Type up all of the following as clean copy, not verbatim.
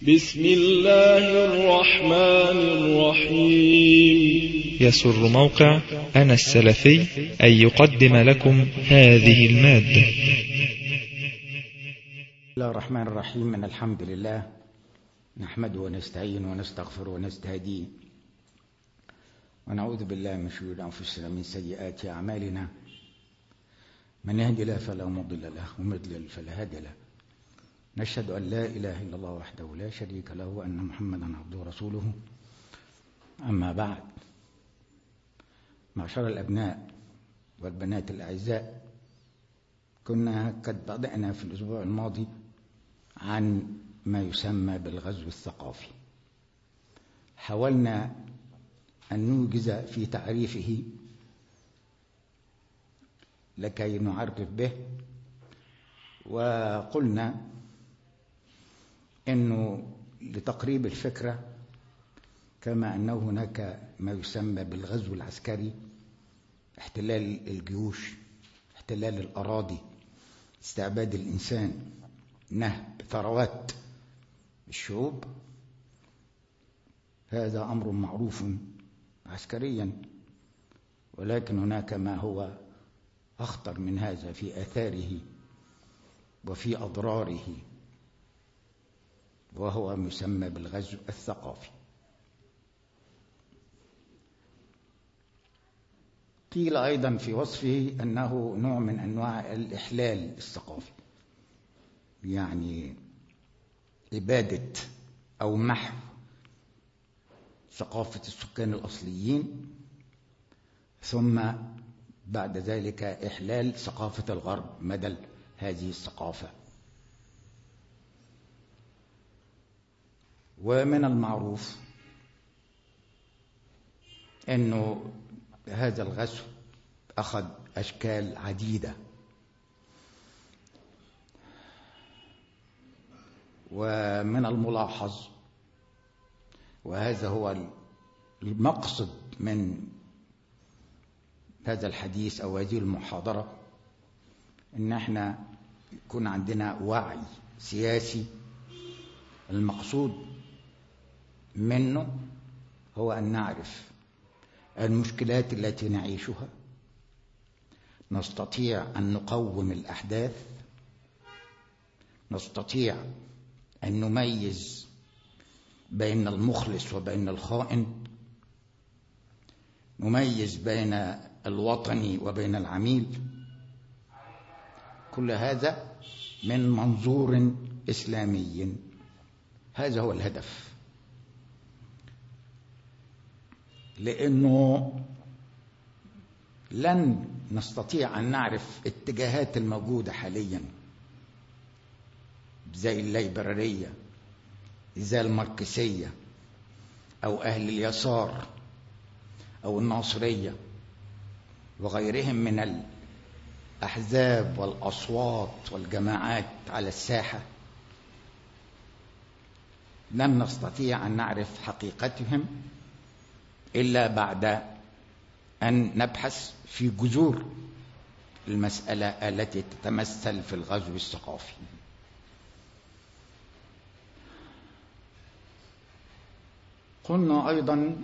بسم الله الرحمن الرحيم. يسر موقع أنا السلفي أن يقدم لكم هذه المادة. بسم الله الرحمن الرحيم. من الحمد لله نحمده ونستعين ونستغفر ونستهديه ونعوذ بالله من شرور أنفسنا من سيئات أعمالنا. من يهدي الله فلا مضل له ومن يضلل فلا هادي له. نشهد أن لا إله إلا الله وحده لا شريك له وأن محمدا عبده ورسوله. أما بعد، معشر الأبناء والبنات الأعزاء، كنا قد بدأنا في الأسبوع الماضي عن ما يسمى بالغزو الثقافي. حاولنا أن نوجز في تعريفه لكي نعرف به، وقلنا أنه لتقريب الفكرة، كما أنه هناك ما يسمى بالغزو العسكري، احتلال الجيوش، احتلال الأراضي، استعباد الإنسان، نهب ثروات الشعوب، هذا أمر معروف عسكريا، ولكن هناك ما هو أخطر من هذا في آثاره وفي أضراره، وهو مسمى بالغزو الثقافي. قيل أيضا في وصفه أنه نوع من أنواع الإحلال الثقافي، يعني إبادة أو محو ثقافة السكان الأصليين، ثم بعد ذلك إحلال ثقافة الغرب مدى هذه الثقافة. ومن المعروف أنه هذا الغزو أخذ أشكال عديدة، ومن الملاحظ، وهذا هو المقصد من هذا الحديث أو هذه المحاضرة، إن احنا يكون عندنا وعي سياسي. المقصود منه هو أن نعرف المشكلات التي نعيشها، نستطيع أن نقوم الأحداث، نستطيع أن نميز بين المخلص وبين الخائن، نميز بين الوطني وبين العميل. كل هذا من منظور إسلامي، هذا هو الهدف، لأنه لن نستطيع أن نعرف اتجاهات الموجودة حاليا زي الليبرالية، زي الماركسية، أو أهل اليسار أو الناصرية وغيرهم من الأحزاب والأصوات والجماعات على الساحة. لن نستطيع أن نعرف حقيقتهم إلا بعد أن نبحث في جذور المسألة التي تتمثل في الغزو الثقافي. قلنا أيضا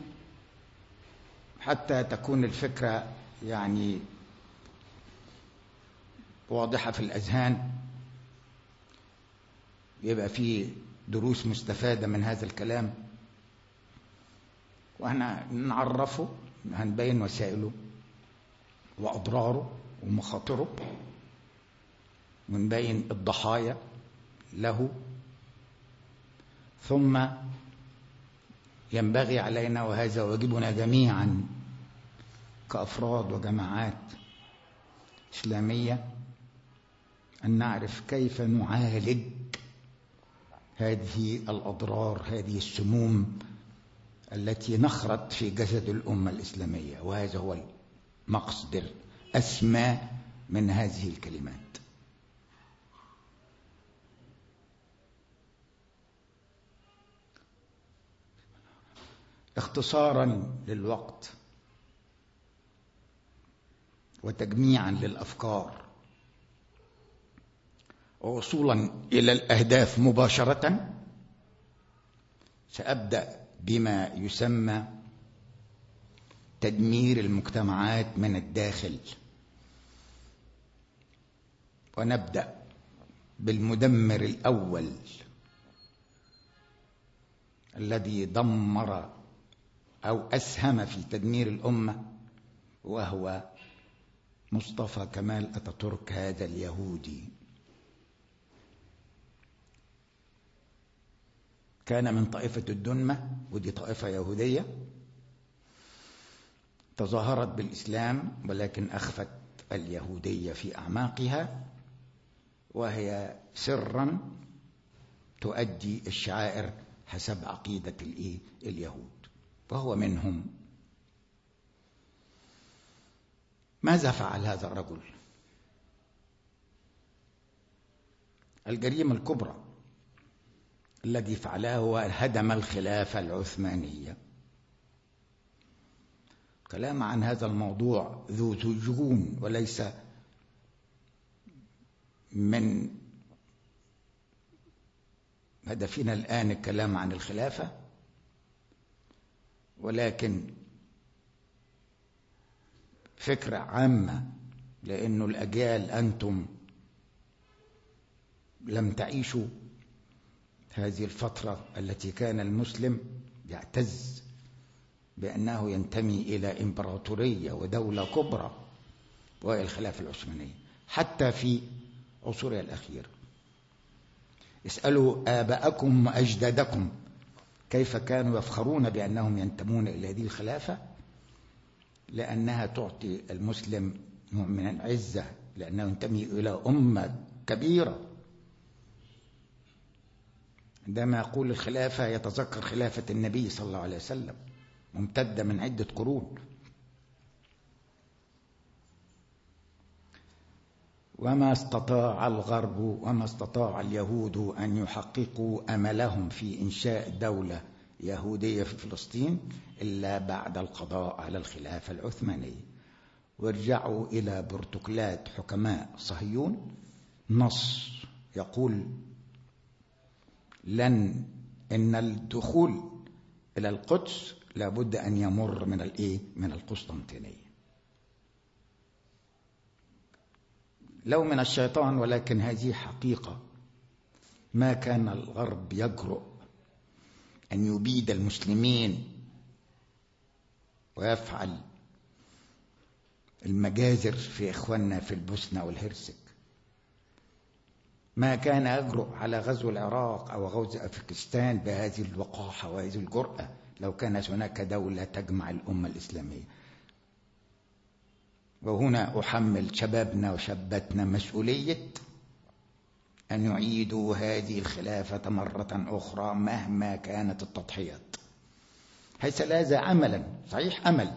حتى تكون الفكرة يعني واضحة في الأذهان، يبقى فيه دروس مستفادة من هذا الكلام، وأنا نعرفه، هنبين وسائله وأضراره ومخاطره، ونبين الضحايا له. ثم ينبغي علينا، وهذا واجبنا جميعا كأفراد وجماعات إسلامية، أن نعرف كيف نعالج هذه الأضرار، هذه السموم التي نخرت في جسد الأمة الإسلامية. وهذا هو المقصد الأسمى من هذه الكلمات. اختصارا للوقت وتجميعا للأفكار ووصولا إلى الأهداف مباشرة، سأبدأ بما يسمى تدمير المجتمعات من الداخل، ونبدأ بالمدمر الأول الذي دمر أو أسهم في تدمير الأمة، وهو مصطفى كمال أتاتورك، هذا اليهودي. كان من طائفة الدنمة، ودي طائفة يهودية تظاهرت بالإسلام ولكن أخفت اليهودية في أعماقها، وهي سرا تؤدي الشعائر حسب عقيدة اليهود، وهو منهم. ماذا فعل هذا الرجل؟ الجريمة الكبرى الذي فعله هو هدم الخلافة العثمانية. كلام عن هذا الموضوع ذو سجون، وليس من هدفنا الآن الكلام عن الخلافة، ولكن فكرة عامة، لأنه الأجيال أنتم لم تعيشوا هذه الفترة التي كان المسلم يعتز بأنه ينتمي إلى إمبراطورية ودولة كبرى، وهي الخلافة العثمانية. حتى في عصورها الأخيرة اسألوا آباءكم وأجدادكم كيف كانوا يفخرون بأنهم ينتمون إلى هذه الخلافة، لأنها تعطي المسلم نوع من العزة، لأنه ينتمي إلى أمة كبيرة. عندما يقول الخلافة يتذكر خلافة النبي صلى الله عليه وسلم ممتدة من عدة قرون. وما استطاع الغرب وما استطاع اليهود أن يحققوا أملهم في إنشاء دولة يهودية في فلسطين إلا بعد القضاء على الخلافة العثمانية. وارجعوا إلى بروتوكولات حكماء صهيون، نص يقول إن الدخول إلى القدس لابد أن يمر من القسطنطينية. لو من الشيطان، ولكن هذه حقيقة. ما كان الغرب يجرؤ أن يبيد المسلمين ويفعل المجازر في إخواننا في البوسنة والهرسك. ما كان يجرؤ على غزو العراق أو غزو أفغانستان بهذه الوقاحة وهذه الجرأة لو كانت هناك دولة تجمع الأمة الإسلامية. وهنا أحمل شبابنا وشابتنا مسؤولية أن يعيدوا هذه الخلافة مرة أخرى مهما كانت التضحيات. حيث لا عملا صحيح، أمل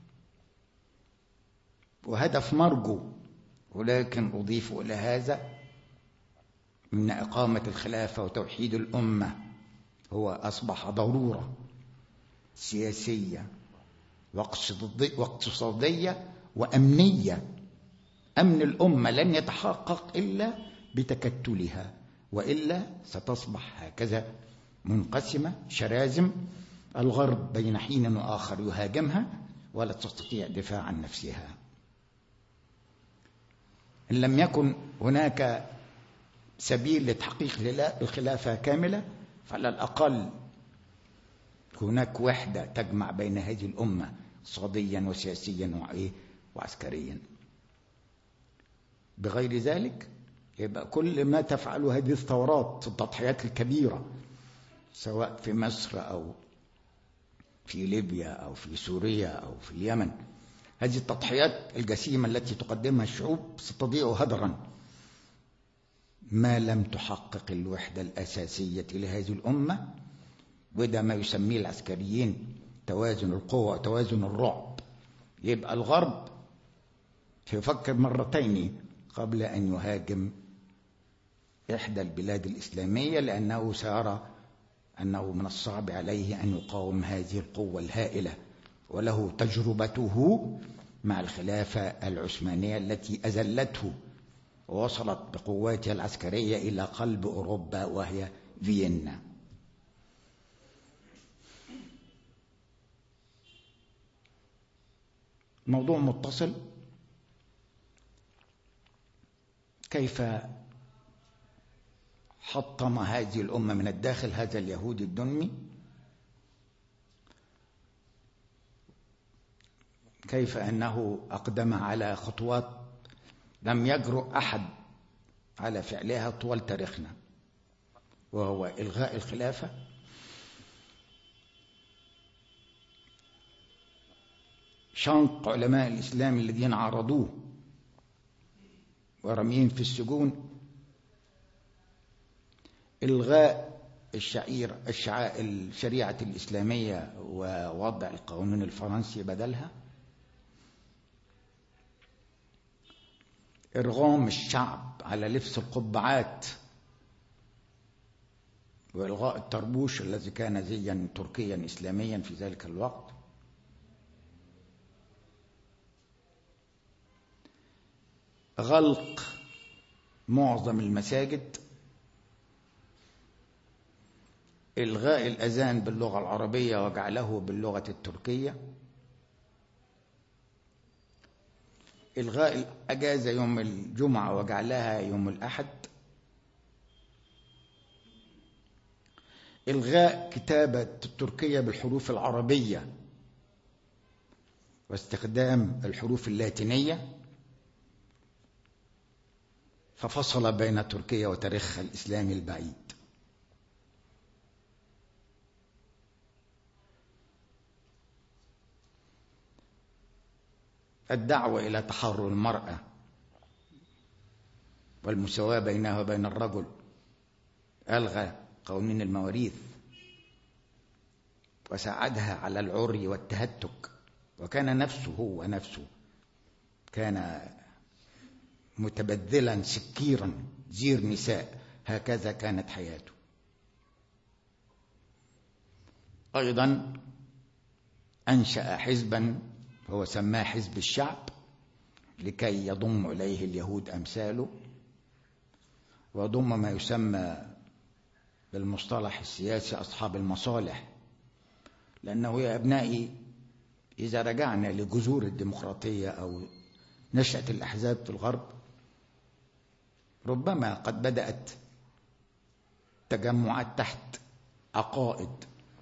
وهدف مرجو، ولكن أضيف إلى هذا من إقامة الخلافة وتوحيد الأمة هو أصبح ضرورة سياسية واقتصادية وأمنية. أمن الأمة لن يتحقق إلا بتكتلها، وإلا ستصبح هكذا منقسمة شرازم، الغرب بين حين وآخر يهاجمها ولا تستطيع دفاع عن نفسها. إن لم يكن هناك سبيل لتحقيق الخلافة كاملة، فعلى الأقل هناك وحدة تجمع بين هذه الأمة اقتصاديا وسياسيا وعسكريا. بغير ذلك يبقى كل ما تفعله هذه الثورات، التضحيات الكبيرة سواء في مصر أو في ليبيا أو في سوريا أو في اليمن، هذه التضحيات الجسيمة التي تقدمها الشعوب ستضيع هدرا ما لم تحقق الوحدة الأساسية لهذه الأمة. وده ما يسميه العسكريين توازن القوة وتوازن الرعب. يبقى الغرب يفكر مرتين قبل أن يهاجم إحدى البلاد الإسلامية، لأنه سيرى أنه من الصعب عليه أن يقاوم هذه القوة الهائلة، وله تجربته مع الخلافة العثمانية التي أذلته ووصلت بقواتها العسكرية إلى قلب أوروبا وهي فيينا. موضوع متصل. كيف حطم هذه الأمة من الداخل هذا اليهودي الدنمي، كيف أنه أقدم على خطوات لم يجرؤ أحد على فعلها طوال تاريخنا، وهو إلغاء الخلافة، شنق علماء الإسلام الذين عارضوه ورميهم في السجون، إلغاء الشريعة الإسلامية ووضع القانون الفرنسي بدلها، إرغام الشعب على لبس القبعات وإلغاء الطربوش الذي كان زيا تركيا إسلاميا في ذلك الوقت، غلق معظم المساجد، إلغاء الأذان باللغة العربية وجعله باللغة التركية، إلغاء الأجازة يوم الجمعة وجعلها يوم الأحد، إلغاء كتابة التركية بالحروف العربية واستخدام الحروف اللاتينية، ففصل بين تركيا وتاريخها الإسلامي البعيد. الدعوة إلى تحرر المرأة والمساواة بينها وبين الرجل، ألغى قوانين المواريث وساعدها على العري والتهتك، وكان نفسه كان متبذلا سكيرا زير نساء، هكذا كانت حياته. أيضا أنشأ حزبا هو سماه حزب الشعب لكي يضم إليه اليهود أمثاله، وضم ما يسمى بالمصطلح السياسي أصحاب المصالح، لأنه يا أبنائي إذا رجعنا لجذور الديمقراطية أو نشأة الأحزاب في الغرب، ربما قد بدأت تجمعات تحت عقائد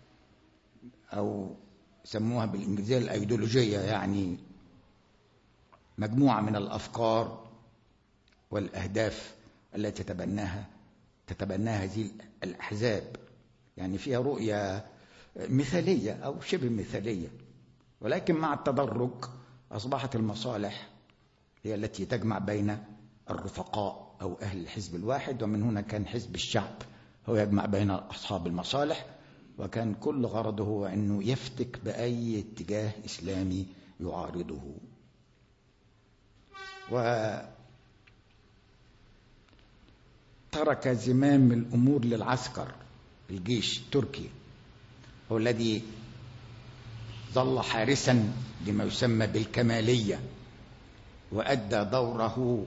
أو سموها بالإنجليزية الأيديولوجية، يعني مجموعة من الأفكار والأهداف التي تتبناها هذه الأحزاب، يعني فيها رؤية مثالية أو شبه مثالية، ولكن مع التدرج أصبحت المصالح هي التي تجمع بين الرفقاء أو أهل الحزب الواحد، ومن هنا كان حزب الشعب هو يجمع بين أصحاب المصالح، وكان كل غرضه هو أنه يفتك بأي اتجاه إسلامي يعارضه. وترك زمام الأمور للعسكر، الجيش التركي هو الذي ظل حارسا لما يسمى بالكمالية، وأدى دوره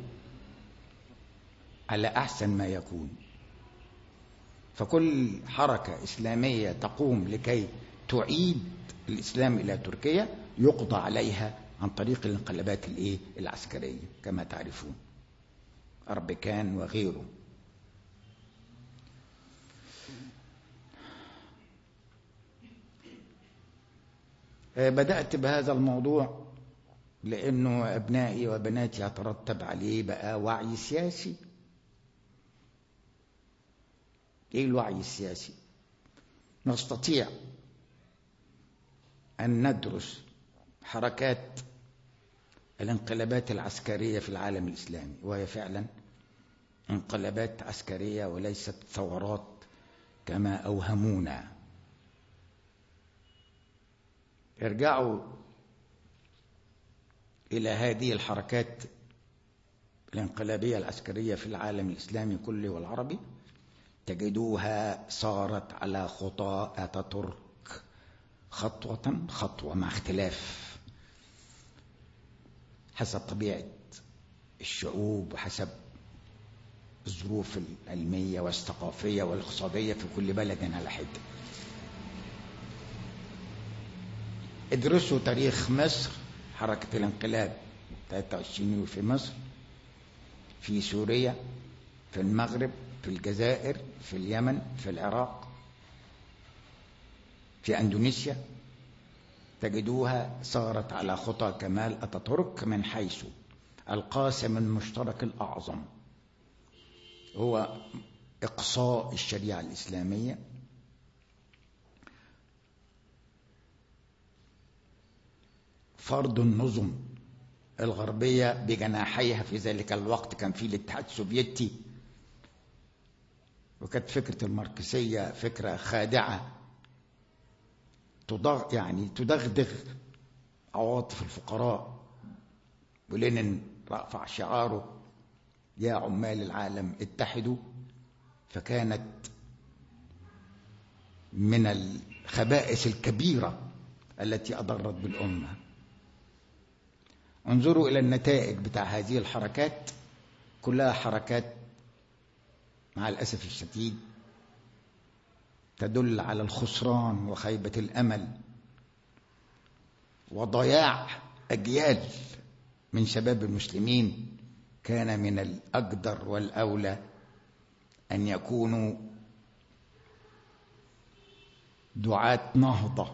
على أحسن ما يكون. فكل حركة إسلامية تقوم لكي تعيد الإسلام إلى تركيا يقضى عليها عن طريق الانقلابات العسكرية كما تعرفون، أربكان وغيره. بدأت بهذا الموضوع لأنه أبنائي وبناتي يترتب عليه بقى وعي سياسي. إيه الوعي السياسي؟ نستطيع أن ندرس حركات الانقلابات العسكرية في العالم الإسلامي، وهي فعلا انقلابات عسكرية وليست ثورات كما أوهمونا. ارجعوا إلى هذه الحركات الانقلابية العسكرية في العالم الإسلامي كله والعربي، تجدوها صارت على خطى أتاتورك خطوة خطوة، مع اختلاف حسب طبيعة الشعوب وحسب الظروف العلمية والثقافية والاقتصادية في كل بلد على حدة. ادرسوا تاريخ مصر حركة الانقلاب 23 يوليو في مصر، في سوريا، في المغرب، في الجزائر، في اليمن، في العراق، في أندونيسيا، تجدوها صارت على خطى كمال أتاتورك من حيث القاسم المشترك الأعظم هو إقصاء الشريعة الإسلامية، فرض النظم الغربية بجناحيها. في ذلك الوقت كان في الاتحاد السوفيتي، وكانت فكرة الماركسية فكرة خادعة تدغدغ عواطف الفقراء. ولينين رفع شعاره يا عمال العالم اتحدوا، فكانت من الخبائث الكبيرة التي أضرت بالأمة. انظروا إلى النتائج بتاع هذه الحركات، كلها حركات مع الأسف الشديد تدل على الخسران وخيبة الأمل وضياع أجيال من شباب المسلمين. كان من الأقدر والأولى أن يكونوا دعاة نهضة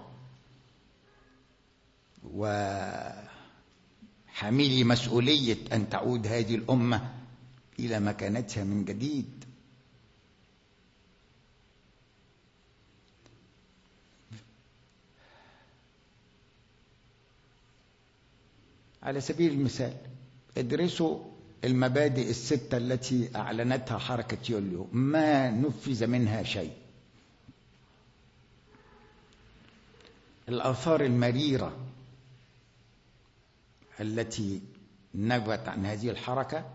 وحميلي مسؤولية أن تعود هذه الأمة إلى مكانتها من جديد. على سبيل المثال ادرسوا المبادئ الستة التي أعلنتها حركة يوليو، ما نفذ منها شيء. الآثار المريرة التي نبت عن هذه الحركة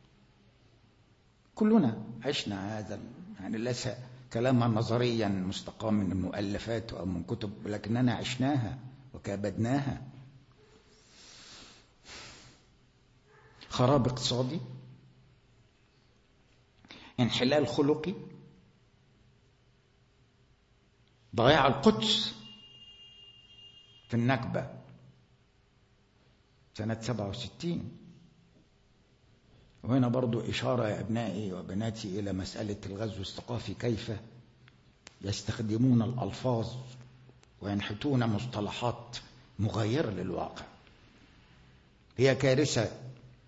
كلنا عشنا هذا، يعني ليس كلاما نظريا مستقى من المؤلفات أو من كتب، لكننا عشناها وكابدناها. خراب اقتصادي، انحلال خلقي، ضياع القدس في النكبة سنة 67. وهنا برضو إشارة يا أبنائي وبناتي إلى مسألة الغزو الثقافي، كيف يستخدمون الألفاظ وينحتون مصطلحات مغايرة للواقع. هي كارثة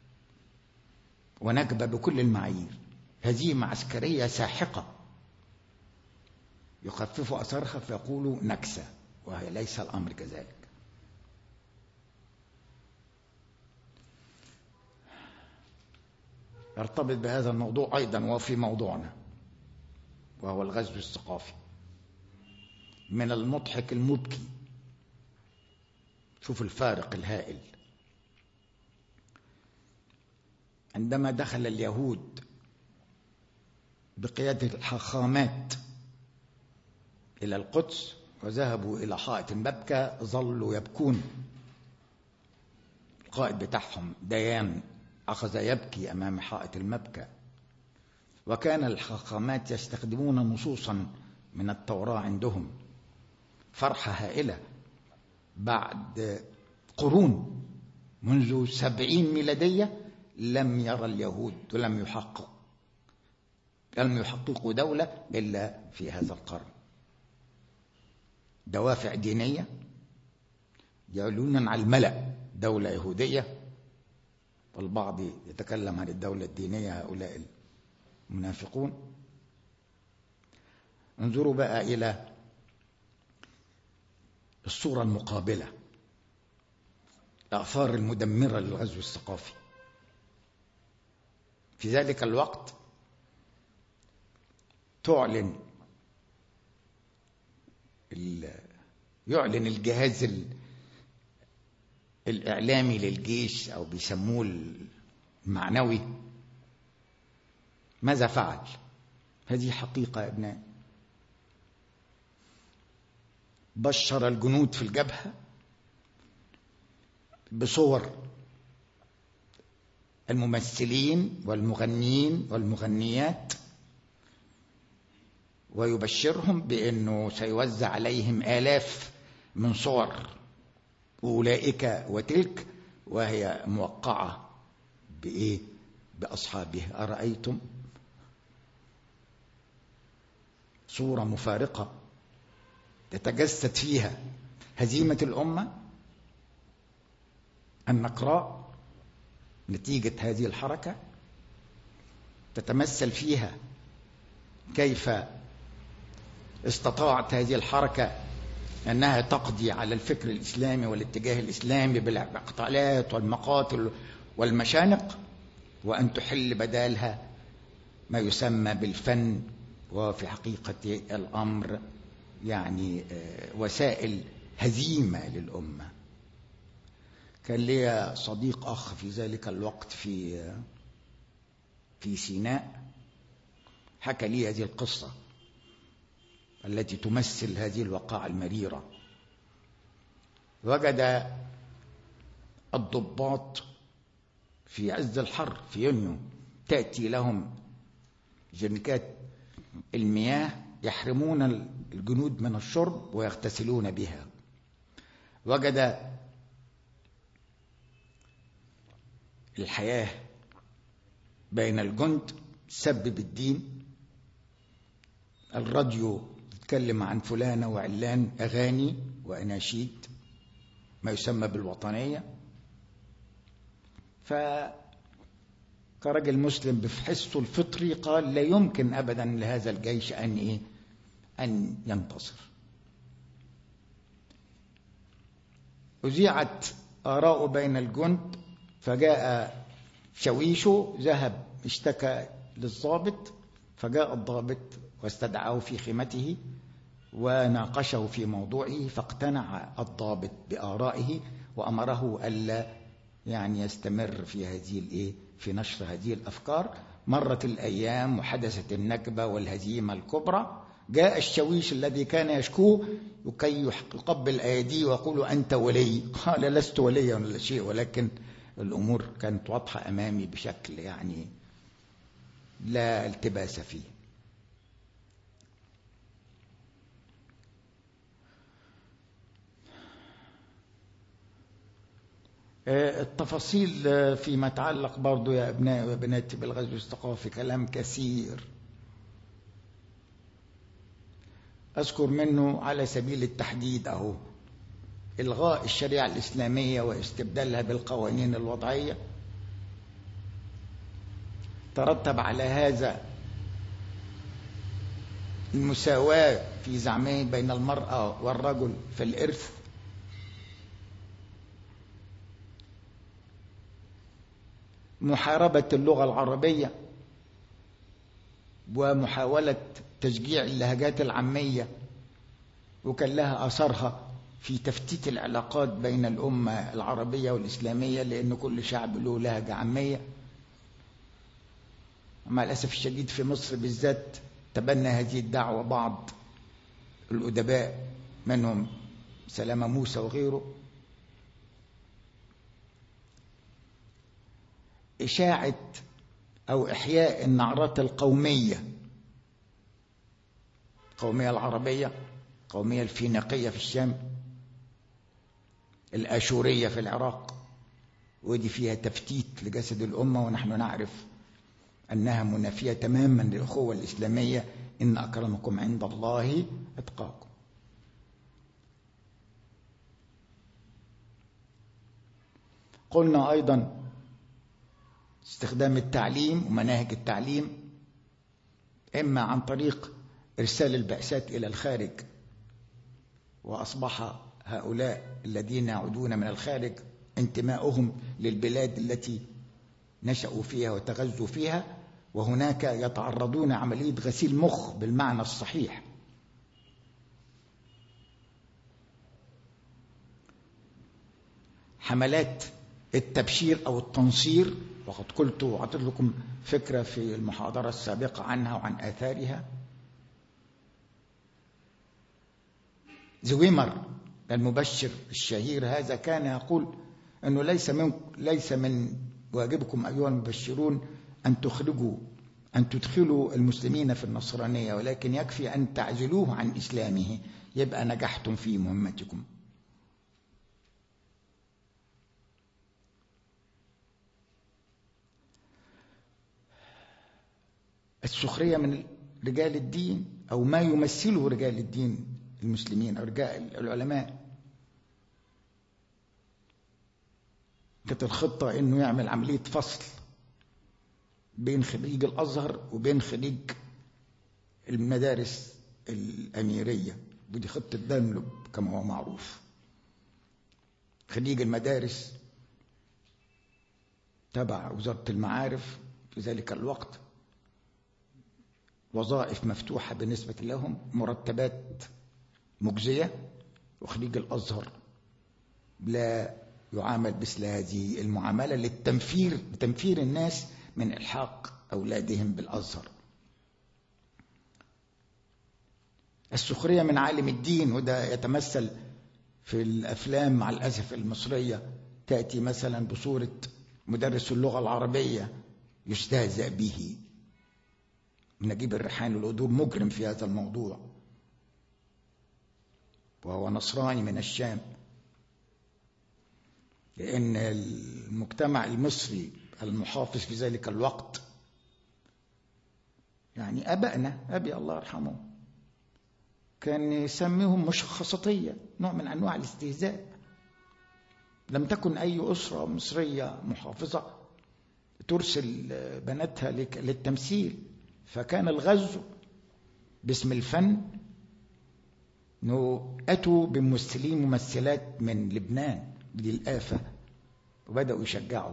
ونكبة بكل المعايير، هزيمة عسكرية ساحقة يخففوا أثرها فيقولوا نكسة، وهي ليس الأمر كذلك. يرتبط بهذا الموضوع أيضا وفي موضوعنا، وهو الغزو الثقافي. من المضحك المبكي، شوف الفارق الهائل، عندما دخل اليهود بقيادة الحاخامات إلى القدس وذهبوا إلى حائط المبكى، ظلوا يبكون. القائد بتاعهم ديان أخذ يبكي أمام حائط المبكى. وكان الحاخامات يستخدمون نصوصا من التوراة عندهم. فرحة هائلة بعد قرون، منذ 70 ميلادية لم يرى اليهود ولم يحققوا دولة إلا في هذا القرن. دوافع دينية، يعلنون على الملأ دولة يهودية، والبعض يتكلم عن الدولة الدينية، هؤلاء المنافقون. انظروا بقى إلى الصورة المقابلة، الآثار المدمرة للغزو الثقافي. في ذلك الوقت يعلن الجهاز الإعلامي للجيش، أو بيسموه المعنوي، ماذا فعل؟ هذه حقيقة يا ابنائي. بشر الجنود في الجبهة بصور الممثلين والمغنيين والمغنيات، ويبشرهم بأنه سيوزع عليهم آلاف من صور أولئك وتلك وهي موقعة بإيه؟ بأصحابها. أرأيتم صورة مفارقة تتجسد فيها هزيمة الأمة النقراء نتيجة هذه الحركة، تتمثل فيها كيف استطاعت هذه الحركة أنها تقضي على الفكر الإسلامي والاتجاه الإسلامي بالاعتقالات والمقاتل والمشانق، وأن تحل بدالها ما يسمى بالفن، وفي حقيقة الأمر يعني وسائل هزيمة للأمة. كان لي صديق أخ في ذلك الوقت في سيناء، حكى لي هذه القصة التي تمثل هذه الوقائع المريرة. وجد الضباط في عز الحر في يونيو تأتي لهم جريكات المياه يحرمون الجنود من الشرب ويغتسلون بها. وجد الحياة بين الجند سبب الدين، الراديو يتكلم عن فلانة وعلان، أغاني وأناشيد ما يسمى بالوطنية. فكرجل مسلم بحسه الفطري قال لا يمكن أبدا لهذا الجيش أن ينتصر. أذيعت آراء بين الجند، فجاء شويشه ذهب اشتكى للضابط، فجاء الضابط واستدعاه في خيمته وناقشه في موضوعه، فاقتنع الضابط بآرائه وأمره ألا يعني يستمر في نشر هذه الأفكار. مرت الأيام وحدثت النكبة والهزيمة الكبرى. جاء الشويش الذي كان يشكوه وكي يقبل أيديه ويقول أنت ولي، قال لست وليا ولا شيء، ولكن الأمور كانت واضحة أمامي بشكل يعني لا التباس فيه. التفاصيل فيما يتعلق برضو يا أبنائي وبناتي بالغزو الثقافي كلام كثير، أذكر منه على سبيل التحديد أهو: إلغاء الشريعة الإسلامية واستبدالها بالقوانين الوضعية. ترتب على هذا المساواة في زعمه بين المرأة والرجل في الإرث، محاربة اللغة العربية ومحاولة تشجيع اللهجات العامية، وكان لها أثرها في تفتيت العلاقات بين الأمة العربية والإسلامية، لأن كل شعب له لهجة عامية. مع الأسف الشديد في مصر بالذات تبنى هذه الدعوة بعض الأدباء منهم سلامة موسى وغيره. إشاعة أو إحياء النعرات القومية، القومية العربية، القومية الفينيقية في الشام، الآشورية في العراق، ودي فيها تفتيت لجسد الأمة، ونحن نعرف أنها منافية تماما للأخوة الإسلامية: إن أكرمكم عند الله أتقاكم. قلنا أيضا استخدام التعليم ومناهج التعليم، إما عن طريق إرسال البعثات إلى الخارج، وأصبح هؤلاء الذين يعودون من الخارج انتماؤهم للبلاد التي نشأوا فيها وتغذوا فيها، وهناك يتعرضون عملية غسيل مخ بالمعنى الصحيح. حملات التبشير أو التنصير، وقد قلت وأعطيت لكم فكرة في المحاضرة السابقة عنها وعن آثارها. زويمر المبشر الشهير هذا كان يقول أنه ليس من واجبكم أيها المبشرون أن تدخلوا المسلمين في النصرانية، ولكن يكفي أن تعزلوه عن إسلامه، يبقى نجحتم في مهمتكم. السخرية من رجال الدين أو ما يمثله رجال الدين المسلمين أو رجال العلماء. كانت الخطة إنه يعمل عملية فصل بين خريج الأزهر وبين خريج المدارس الأميرية، ودي خطة دانلوب كما هو معروف. خريج المدارس تبع وزارة المعارف في ذلك الوقت، وظائف مفتوحة بالنسبة لهم، مرتبات مجزية، وخريج الأزهر لا يعامل مثل هذه المعاملة لتنفير الناس من إلحاق أولادهم بالأزهر. السخرية من عالم الدين، وده يتمثل في الأفلام مع الأسف المصرية، تأتي مثلا بصورة مدرس اللغة العربية يستهزأ به. نجيب الريحاني له دور مجرم في هذا الموضوع، وهو نصراني من الشام، لأن المجتمع المصري المحافظ في ذلك الوقت، يعني أبائنا، أبي الله يرحمه، كان يسميهم مشخصاتية، نوع من أنواع الاستهزاء. لم تكن أي أسرة مصرية محافظة ترسل بناتها للتمثيل، فكان الغزو باسم الفن أنه أتوا بممثلين ممثلات من لبنان، دي الآفة، وبدأوا يشجعوا.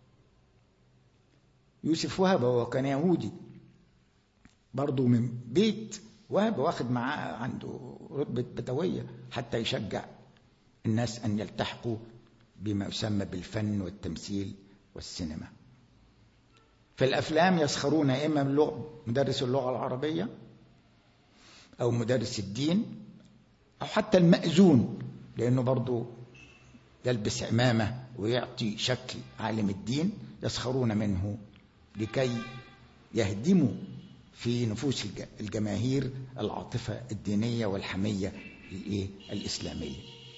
يوسف وهبة هو كان يهودي برضو من بيت وهبة، واخد معاه عنده رتبة بدوية حتى يشجع الناس أن يلتحقوا بما يسمى بالفن والتمثيل والسينما. في الأفلام يسخرون إما من مدرس اللغة العربية أو مدرس الدين أو حتى المأذون، لأنه برضو يلبس عمامة ويعطي شكل عالم الدين، يسخرون منه لكي يهدموا في نفوس الجماهير العاطفة الدينية والحمية الإسلامية.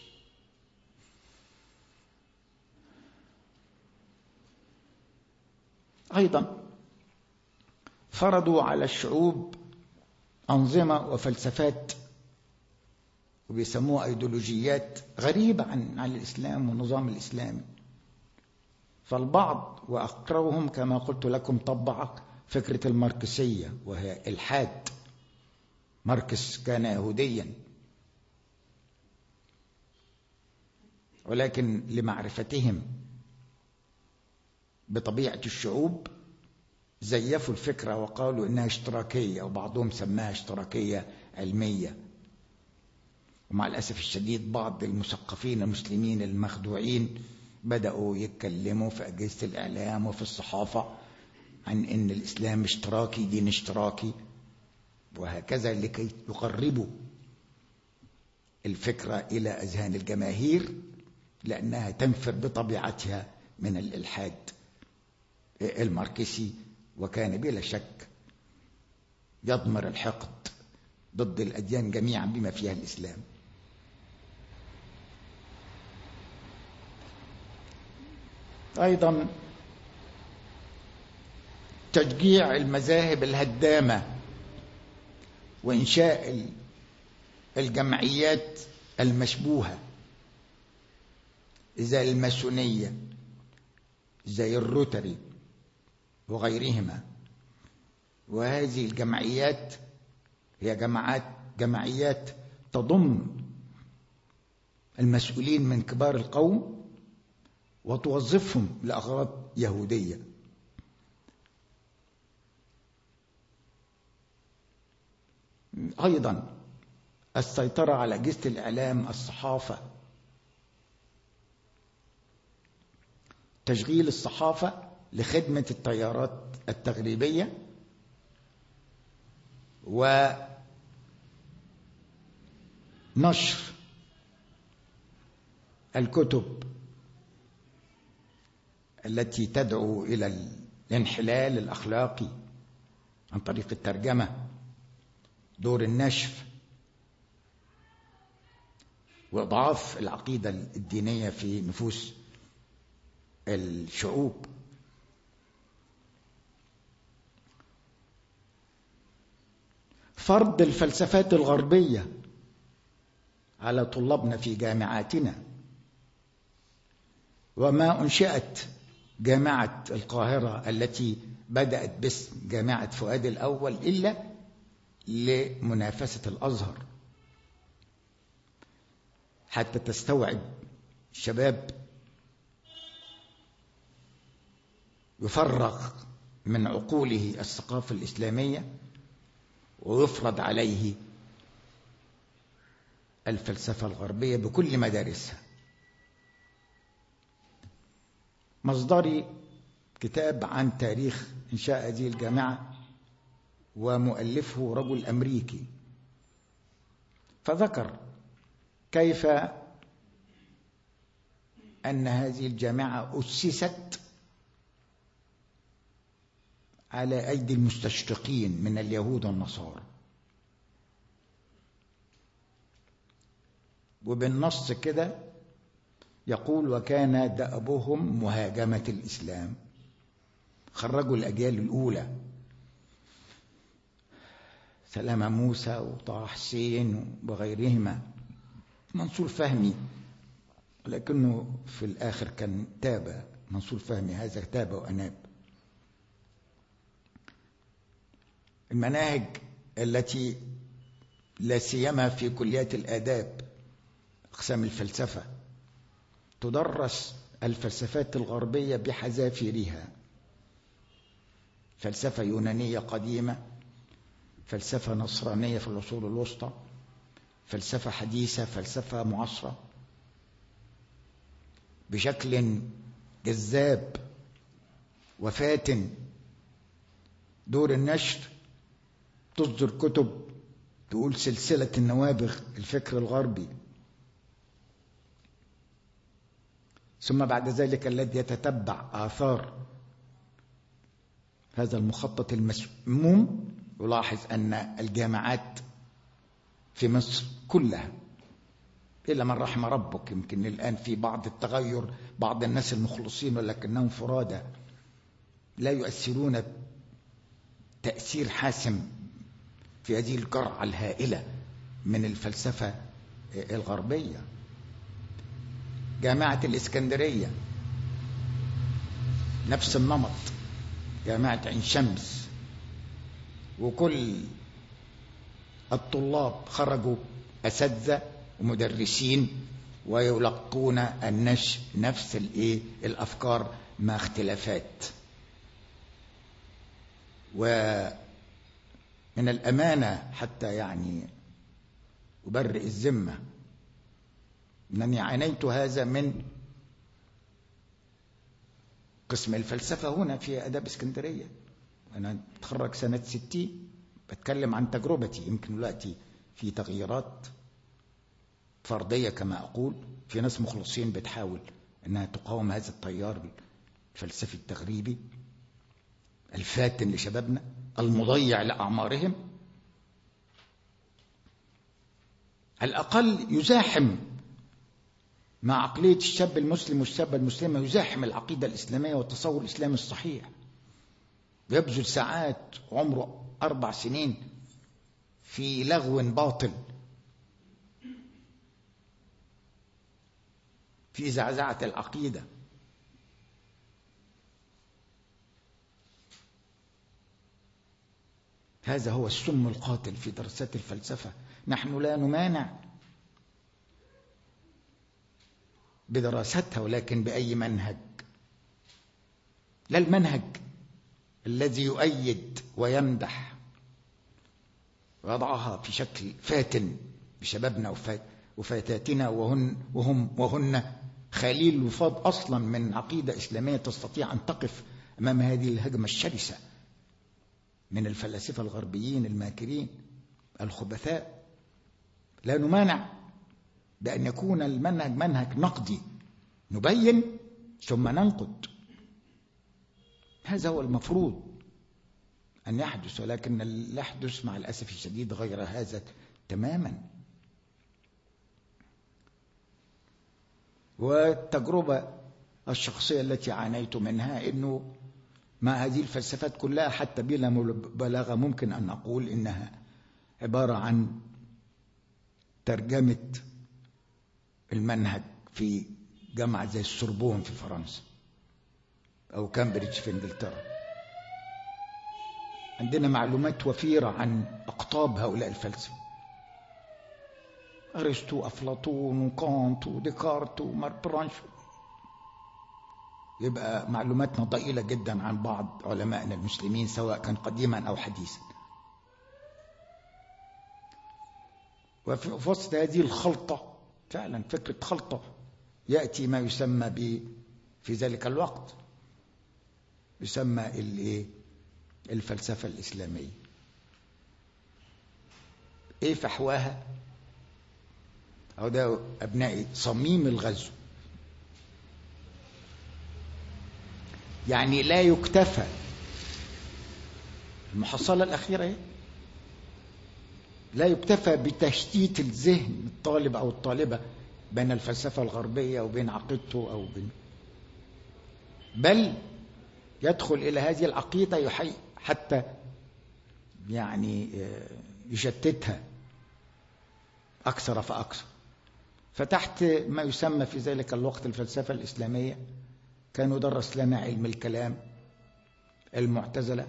أيضا فرضوا على الشعوب أنظمة وفلسفات وبيسموها أيديولوجيات غريبة عن الإسلام والنظام الإسلامي. فالبعض وأقربهم كما قلت لكم طبع فكرة الماركسية، وهي إلحاد. ماركس كان يهوديا، ولكن لمعرفتهم بطبيعة الشعوب زيفوا الفكرة وقالوا إنها اشتراكية، وبعضهم سماها اشتراكية علمية. ومع الأسف الشديد بعض المثقفين المسلمين المخدوعين بدأوا يتكلموا في أجهزة الإعلام وفي الصحافة عن إن الإسلام اشتراكي، دين اشتراكي، وهكذا لكي يقربوا الفكرة إلى أذهان الجماهير، لأنها تنفر بطبيعتها من الإلحاد الماركسي، وكان بلا شك يضمر الحقد ضد الأديان جميعا بما فيها الإسلام. أيضا تشجيع المذاهب الهدامة وإنشاء الجمعيات المشبوهة زي الماسونية زي الروتري وغيرهما. وهذه الجمعيات هي جمعيات تضم المسؤولين من كبار القوم وتوظفهم لأغراض يهودية. أيضا السيطرة على أجهزة الإعلام، الصحافة، تشغيل الصحافة لخدمة التيارات التغريبية، ونشر الكتب التي تدعو إلى الانحلال الأخلاقي عن طريق الترجمة، دور النشر، وإضعاف العقيدة الدينية في نفوس الشعوب. فرض الفلسفات الغربية على طلابنا في جامعاتنا، وما أنشئت جامعة القاهرة التي بدأت باسم جامعة فؤاد الأول إلا لمنافسة الأزهر، حتى تستوعب شباب يفرغ من عقوله الثقافة الإسلامية ويفرض عليه الفلسفة الغربية بكل مدارسها. مصدري كتاب عن تاريخ إنشاء هذه الجامعة، ومؤلفه رجل أمريكي، فذكر كيف أن هذه الجامعة أسست على أيدي المستشرقين من اليهود والنصارى، وبالنص كده يقول: وكان دأبهم مهاجمة الإسلام. خرجوا الأجيال الأولى، سلامة موسى وطه حسين وغيرهما، منصور فهمي، لكنه في الآخر كان تاب. منصور فهمي هذا تاب وأناب. المناهج التي لا سيما في كليات الآداب أقسام الفلسفة تدرس الفلسفات الغربية بحذافيرها: فلسفة يونانية قديمة، فلسفة نصرانية في العصور الوسطى، فلسفة حديثة، فلسفة معاصرة، بشكل جذاب وفاتن. دور النشر تصدر كتب تقول سلسلة النوابغ الفكر الغربي، ثم بعد ذلك الذي يتتبع آثار هذا المخطط المسموم يلاحظ أن الجامعات في مصر كلها إلا من رحم ربك، يمكن الآن في بعض التغير، بعض الناس المخلصين ولكنهم فرادى لا يؤثرون تأثير حاسم في هذه الجرعة الهائلة من الفلسفة الغربية. جامعة الإسكندرية نفس النمط، جامعة عين شمس، وكل الطلاب خرجوا أساتذة ومدرسين ويلقون النشء نفس الأفكار مع اختلافات. ومن الأمانة حتى يعني أبرئ الذمة أنني عانيت هذا من قسم الفلسفة هنا في آداب اسكندرية. أنا اتخرج سنة 60، بتكلم عن تجربتي. يمكن دلوقتي في تغييرات فردية كما أقول، في ناس مخلصين بتحاول أنها تقاوم هذا التيار الفلسفي التغريبي الفاتن لشبابنا المضيع لأعمارهم. على الأقل يزاحم مع عقلية الشاب المسلم والشابة المسلمة، يزاحم العقيدة الإسلامية والتصور الإسلامي الصحيح، يبذل ساعات عمره 4 سنين في لغو باطل، في زعزعة العقيدة. هذا هو السم القاتل في دراسات الفلسفة. نحن لا نمانع بدراستها، ولكن بأي منهج؟ لا المنهج الذي يؤيد ويمدح ويضعها في شكل فاتن بشبابنا وفتاتنا، وهن خليل الوفاض أصلا من عقيدة إسلامية تستطيع أن تقف أمام هذه الهجمة الشرسة من الفلاسفة الغربيين الماكرين الخبثاء. لا نمانع بأن يكون المنهج منهج نقدي، نبين ثم ننقد. هذا هو المفروض أن يحدث، ولكن لا يحدث مع الأسف الشديد غير هذا تماما. والتجربة الشخصية التي عانيت منها أنه مع هذه الفلسفات كلها حتى بلا مبالغة ممكن أن أقول إنها عبارة عن ترجمة المنهج في جامعة زي السوربون في فرنسا أو كامبريدج في إنجلترا. عندنا معلومات وفيرة عن أقطاب هؤلاء الفلاسفة، أرسطو، أفلاطون، وكانت، وديكارت، وماربرانش. يبقى معلوماتنا ضئيلة جدا عن بعض علمائنا المسلمين سواء كان قديما أو حديثا. وفي وسط هذه الخلطة، فعلا فكرة خلطة، يأتي ما يسمى في ذلك الوقت يسمى الفلسفة الإسلامية. إيه فحواها؟ أو ده أبنائي صميم الغزو. يعني لا يكتفى، المحصلة الأخيرة إيه؟ لا يكتفى بتشتيت الذهن الطالب أو الطالبة بين الفلسفة الغربية وبين عقيدته أو بين، بل يدخل إلى هذه العقيدة حتى يعني يشتتها أكثر فأكثر. فتحت ما يسمى في ذلك الوقت الفلسفة الإسلامية كان يدرس لنا علم الكلام، المعتزلة،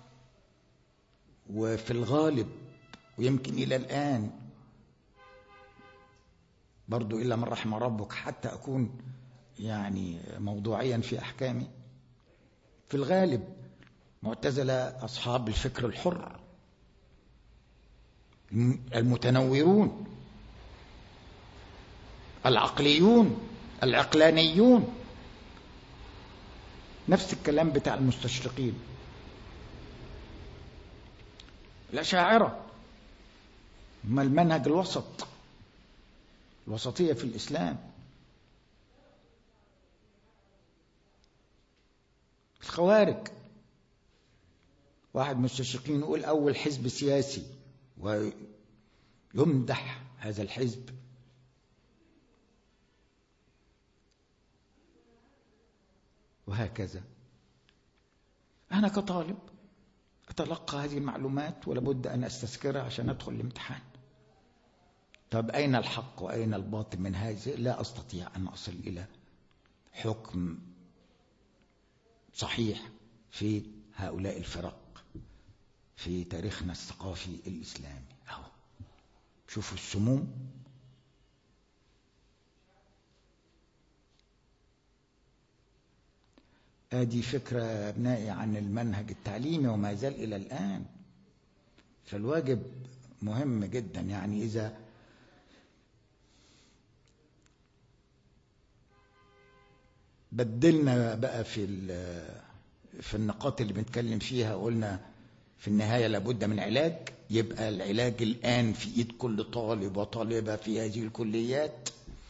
وفي الغالب ويمكن إلى الآن برضو إلا من رحم ربك حتى أكون يعني موضوعيا في أحكامي، في الغالب معتزلة أصحاب الفكر الحر المتنورون العقليون العقلانيون، نفس الكلام بتاع المستشرقين. الأشاعرة هم المنهج الوسط، الوسطية في الإسلام. الخوارج، واحد مستشرقين يقول أول حزب سياسي ويمدح هذا الحزب، وهكذا. أنا كطالب أتلقى هذه المعلومات ولابد أن أستذكرها عشان أدخل الامتحان. طب أين الحق وأين الباطل من هذه؟ لا أستطيع أن أصل إلى حكم صحيح في هؤلاء الفرق في تاريخنا الثقافي الإسلامي. أهو شوفوا السموم. هذه فكرة أبنائي عن المنهج التعليمي وما زال إلى الآن. فالواجب مهم جدا. يعني إذا بدلنا بقى في النقاط اللي بنتكلم فيها، قلنا في النهاية لابد من علاج، يبقى العلاج الآن في إيد كل طالب وطالبة في هذه الكليات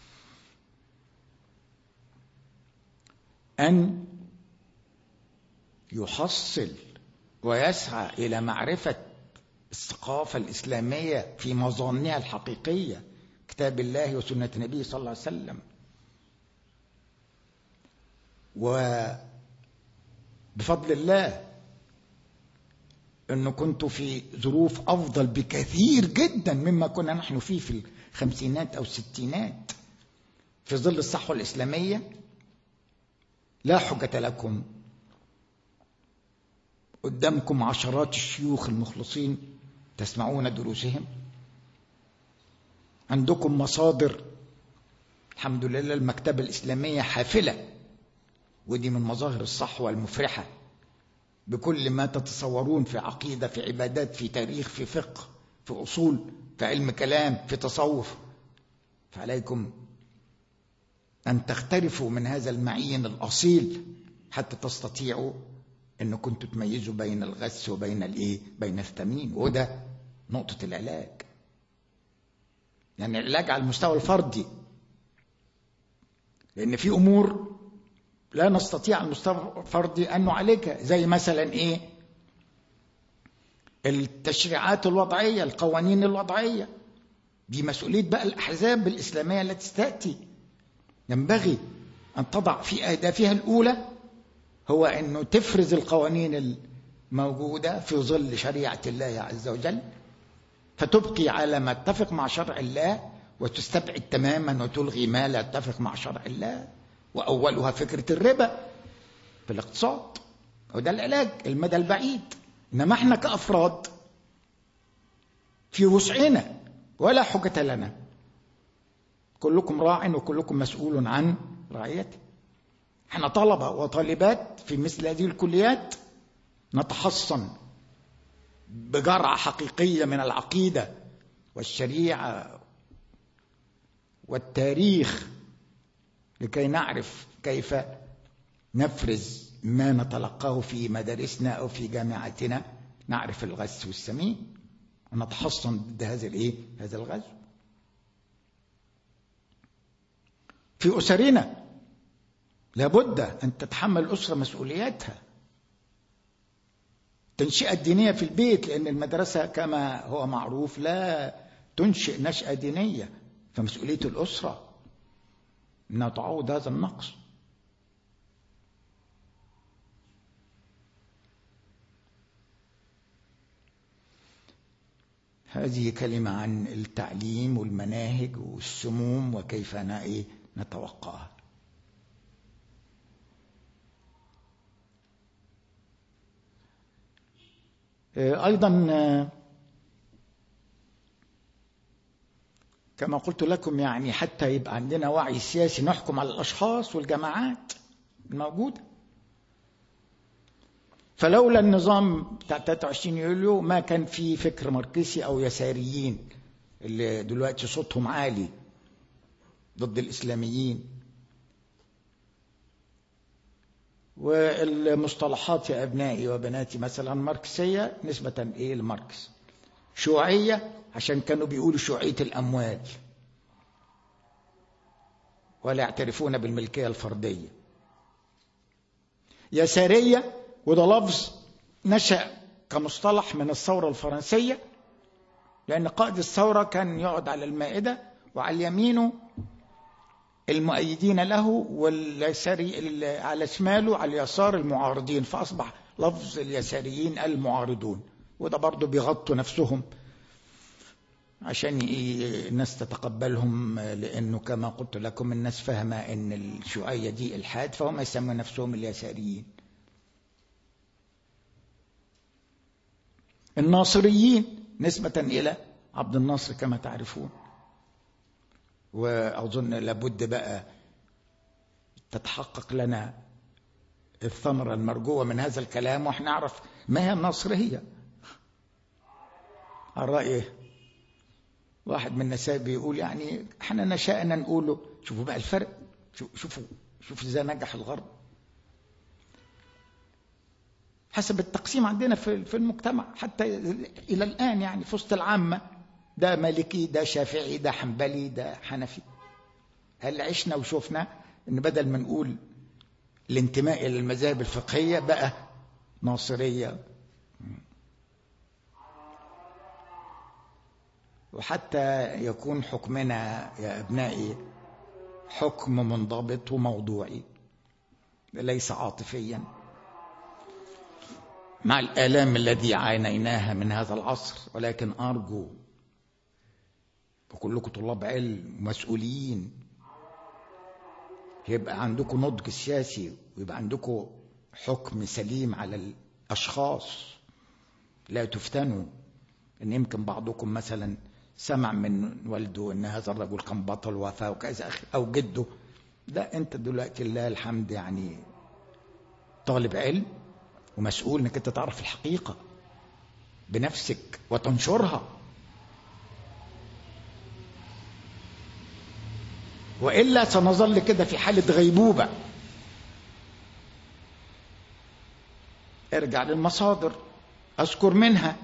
أن يحصل ويسعى إلى معرفة الثقافة الإسلامية في مظانها الحقيقية، كتاب الله وسنة النبي صلى الله عليه وسلم. وبفضل الله أنه كنت في ظروف أفضل بكثير جدا مما كنا نحن فيه في الخمسينات أو الستينات في ظل الصحوة الإسلامية. لا حجة لكم، قدامكم عشرات الشيوخ المخلصين تسمعون دروسهم، عندكم مصادر الحمد لله، المكتبة الإسلامية حافلة، ودي من مظاهر الصحوة المفرحة بكل ما تتصورون في عقيدة، في عبادات، في تاريخ، في فقه، في أصول، في علم كلام، في تصوف. فعليكم أن تختلفوا من هذا المعين الأصيل حتى تستطيعوا أن كنتوا تميزوا بين الغث وبين بين الثمين. وده نقطة العلاج. يعني العلاج على المستوى الفردي، لأن في أمور لا نستطيع على المستوى الفردي أن نعالجها، زي مثلا التشريعات الوضعية، القوانين الوضعية. دي مسؤولية بقى الأحزاب الإسلامية التي تأتي. ينبغي أن تضع في أهدافها الأولى هو أنه تفرز القوانين الموجودة في ظل شريعة الله عز وجل، فتبقي على ما اتفق مع شرع الله وتستبعد تماما وتلغي ما لا يتفق مع شرع الله، وأولها فكرة الربا في الاقتصاد، وده العلاج المدى البعيد. إنما احنا كأفراد في وسعنا ولا حجة لنا، كلكم راع وكلكم مسؤول عن رعيته. احنا طلبة وطالبات في مثل هذه الكليات نتحصن بجرعة حقيقية من العقيدة والشريعة والتاريخ لكي نعرف كيف نفرز ما نتلقاه في مدارسنا أو في جامعاتنا، نعرف الغث والسمين ونتحصن ضد هذا الغزو. في أسرنا لابد أن تتحمل الأسرة مسؤولياتها. التنشئة الدينية في البيت، لأن المدرسة كما هو معروف لا تنشئ نشأة دينية، فمسؤولية الأسرة أنها تعوض هذا النقص. هذه كلمة عن التعليم والمناهج والسموم وكيف نتوقعها. أيضا كما قلت لكم يعني حتى يبقى عندنا وعي سياسي نحكم على الأشخاص والجماعات الموجودة. فلولا النظام بتاع 23 يوليو ما كان في فكر ماركسي أو يساريين اللي دلوقتي صوتهم عالي ضد الإسلاميين. والمصطلحات يا أبنائي وبناتي مثلا ماركسية نسبة لماركس، شيوعية عشان كانوا بيقولوا شيوعية الأموال ولا يعترفون بالملكية الفردية. يسارية وده لفظ نشأ كمصطلح من الثورة الفرنسية، لأن قائد الثورة كان يقعد على المائدة وعلى يمينه المؤيدين له واليساري على شماله على اليسار المعارضين، فأصبح لفظ اليساريين المعارضون. وده برضو بيغطوا نفسهم عشان الناس تتقبلهم، لأنه كما قلت لكم الناس فاهمة أن الشيوعية دي إلحاد، فهم يسموا نفسهم اليساريين. الناصريين نسبة إلى عبد الناصر كما تعرفون. وأظن لابد بقى تتحقق لنا الثمرة المرجوة من هذا الكلام وإحنا نعرف ما هي الناصرية. على رأيه واحد من النساء بيقول يعني احنا نشأنا نقوله. شوفوا بقى الفرق، شوفوا ازاي نجح الغرب حسب التقسيم عندنا في المجتمع حتى إلى الآن، يعني في وسط العامة ده مالكي ده شافعي ده حنبلي ده حنفي. هل عشنا وشوفنا ان بدل ما نقول الانتماء إلى المذاهب الفقهية بقى ناصرية؟ وحتى يكون حكمنا يا أبنائي حكم منضبط وموضوعي ليس عاطفيا مع الآلام الذي عانيناها من هذا العصر. ولكن أرجو وكلكم طلاب علم مسؤولين يبقى عندكم نضج سياسي ويبقى عندكم حكم سليم على الأشخاص، لا تفتنوا. إن يمكن بعضكم مثلا سمع من والده إن هذا الرجل كان بطل وفاة وكذا أو جده. لا، أنت دلوقتي لله الحمد يعني طالب علم ومسؤول إنك أنت تعرف الحقيقة بنفسك وتنشرها، وإلا سنظل كده في حالة غيبوبة. ارجع للمصادر، أذكر منها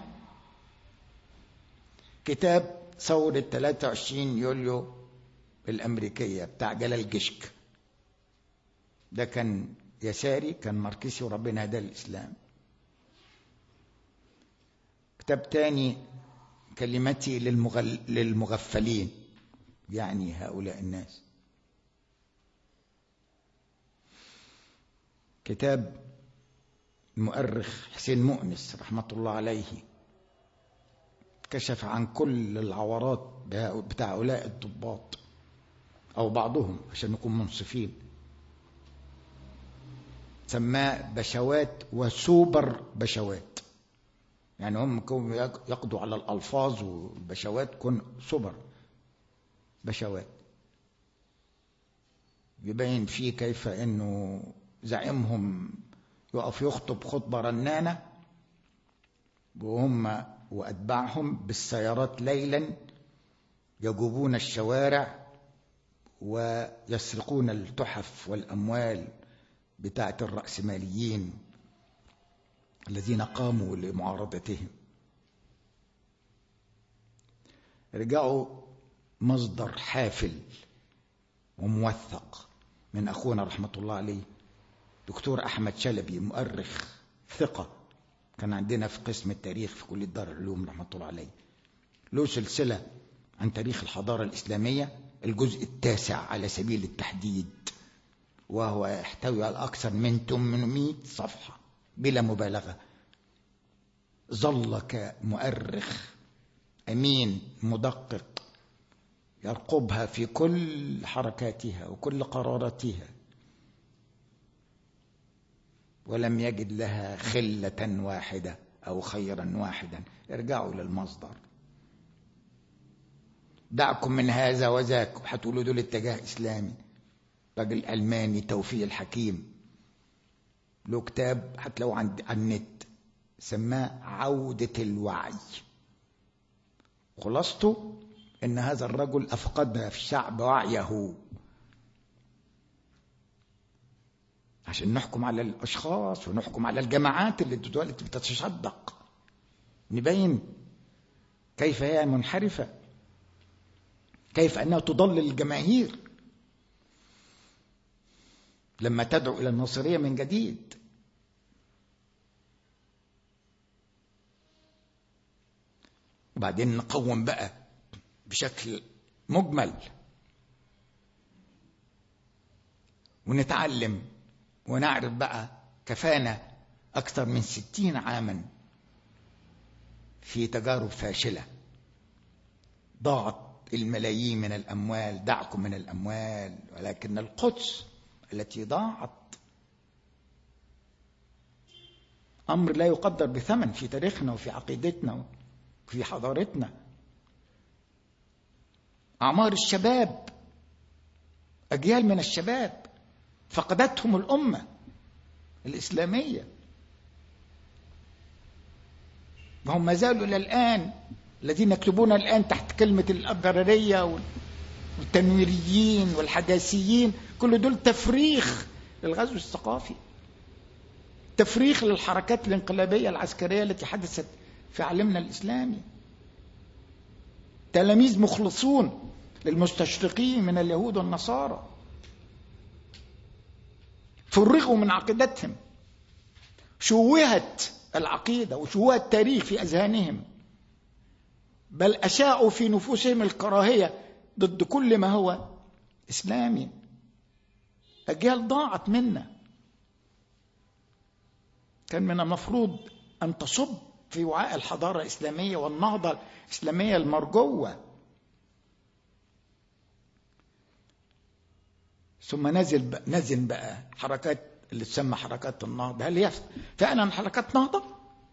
كتاب ثورة 23 يوليو الأمريكية بتاع جلال جشك، ده كان يساري كان ماركسي وربنا هداه الإسلام. كتاب تاني كلمتي للمغفلين، يعني هؤلاء الناس. كتاب المؤرخ حسين مؤنس رحمة الله عليه كشف عن كل العورات بتاع هؤلاء الضباط أو بعضهم عشان نكون منصفين. سماه بشوات وسوبر بشوات، يعني هم كانوا يقضوا على الألفاظ، والبشوات كن سوبر بشوات. يبين فيه كيف أنه زعيمهم يقف يخطب خطبة رنانة وهم وأتباعهم بالسيارات ليلا يجوبون الشوارع ويسرقون التحف والأموال بتاعة الرأسماليين الذين قاموا لمعارضتهم. رجعوا مصدر حافل وموثق من أخونا رحمة الله عليه دكتور أحمد شلبي، مؤرخ ثقة كان عندنا في قسم التاريخ في كلية دار العلوم رحمة الله عليه. له سلسلة عن تاريخ الحضارة الإسلامية، الجزء 9 على سبيل التحديد، وهو يحتوي على أكثر من 800 صفحة بلا مبالغة. ظل كمؤرخ أمين مدقق يرقبها في كل حركاتها وكل قراراتها، ولم يجد لها خلة واحدة أو خيرا واحدا. ارجعوا للمصدر. دعكم من هذا وذاك، وحتقولوا دول اتجاه إسلامي. راجل ألماني توفيق الحكيم له كتاب هتلاقوه على النت سماه عودة الوعي. خلاصته إن هذا الرجل أفقد في الشعب وعيه. عشان نحكم على الأشخاص ونحكم على الجماعات اللي دلوقتي بتتصدق، نبين كيف هي منحرفة، كيف أنها تضلل الجماهير لما تدعو إلى النصرية من جديد. وبعدين نقوم بقى بشكل مجمل ونتعلم ونعرف بقى. كفانا أكثر من 60 عاما في تجارب فاشلة، ضاعت الملايين من الأموال. دعكم من الأموال، ولكن القدس التي ضاعت أمر لا يقدر بثمن في تاريخنا وفي عقيدتنا وفي حضارتنا. أعمار الشباب، أجيال من الشباب فقدتهم الأمة الإسلامية، وهم ما زالوا إلى الآن الذين يكتبون الآن تحت كلمة الأبرارية والتنويريين والحداثيين، كل دول تفريخ للغزو الثقافي، تفريخ للحركات الانقلابية العسكرية التي حدثت في عالمنا الإسلامي. تلاميذ مخلصون للمستشرقين من اليهود والنصارى، فرغوا من عقيدتهم، شوهت العقيدة وشوه التاريخ في أذهانهم، بل أشاعوا في نفوسهم الكراهية ضد كل ما هو إسلامي. أجيال ضاعت منا، كان من المفروض أن تصب في وعاء الحضارة الإسلامية والنهضة الإسلامية المرجوة. ثم نزل بقى حركات اللي تسمى حركات النهضة. هل هي فعلا حركات نهضة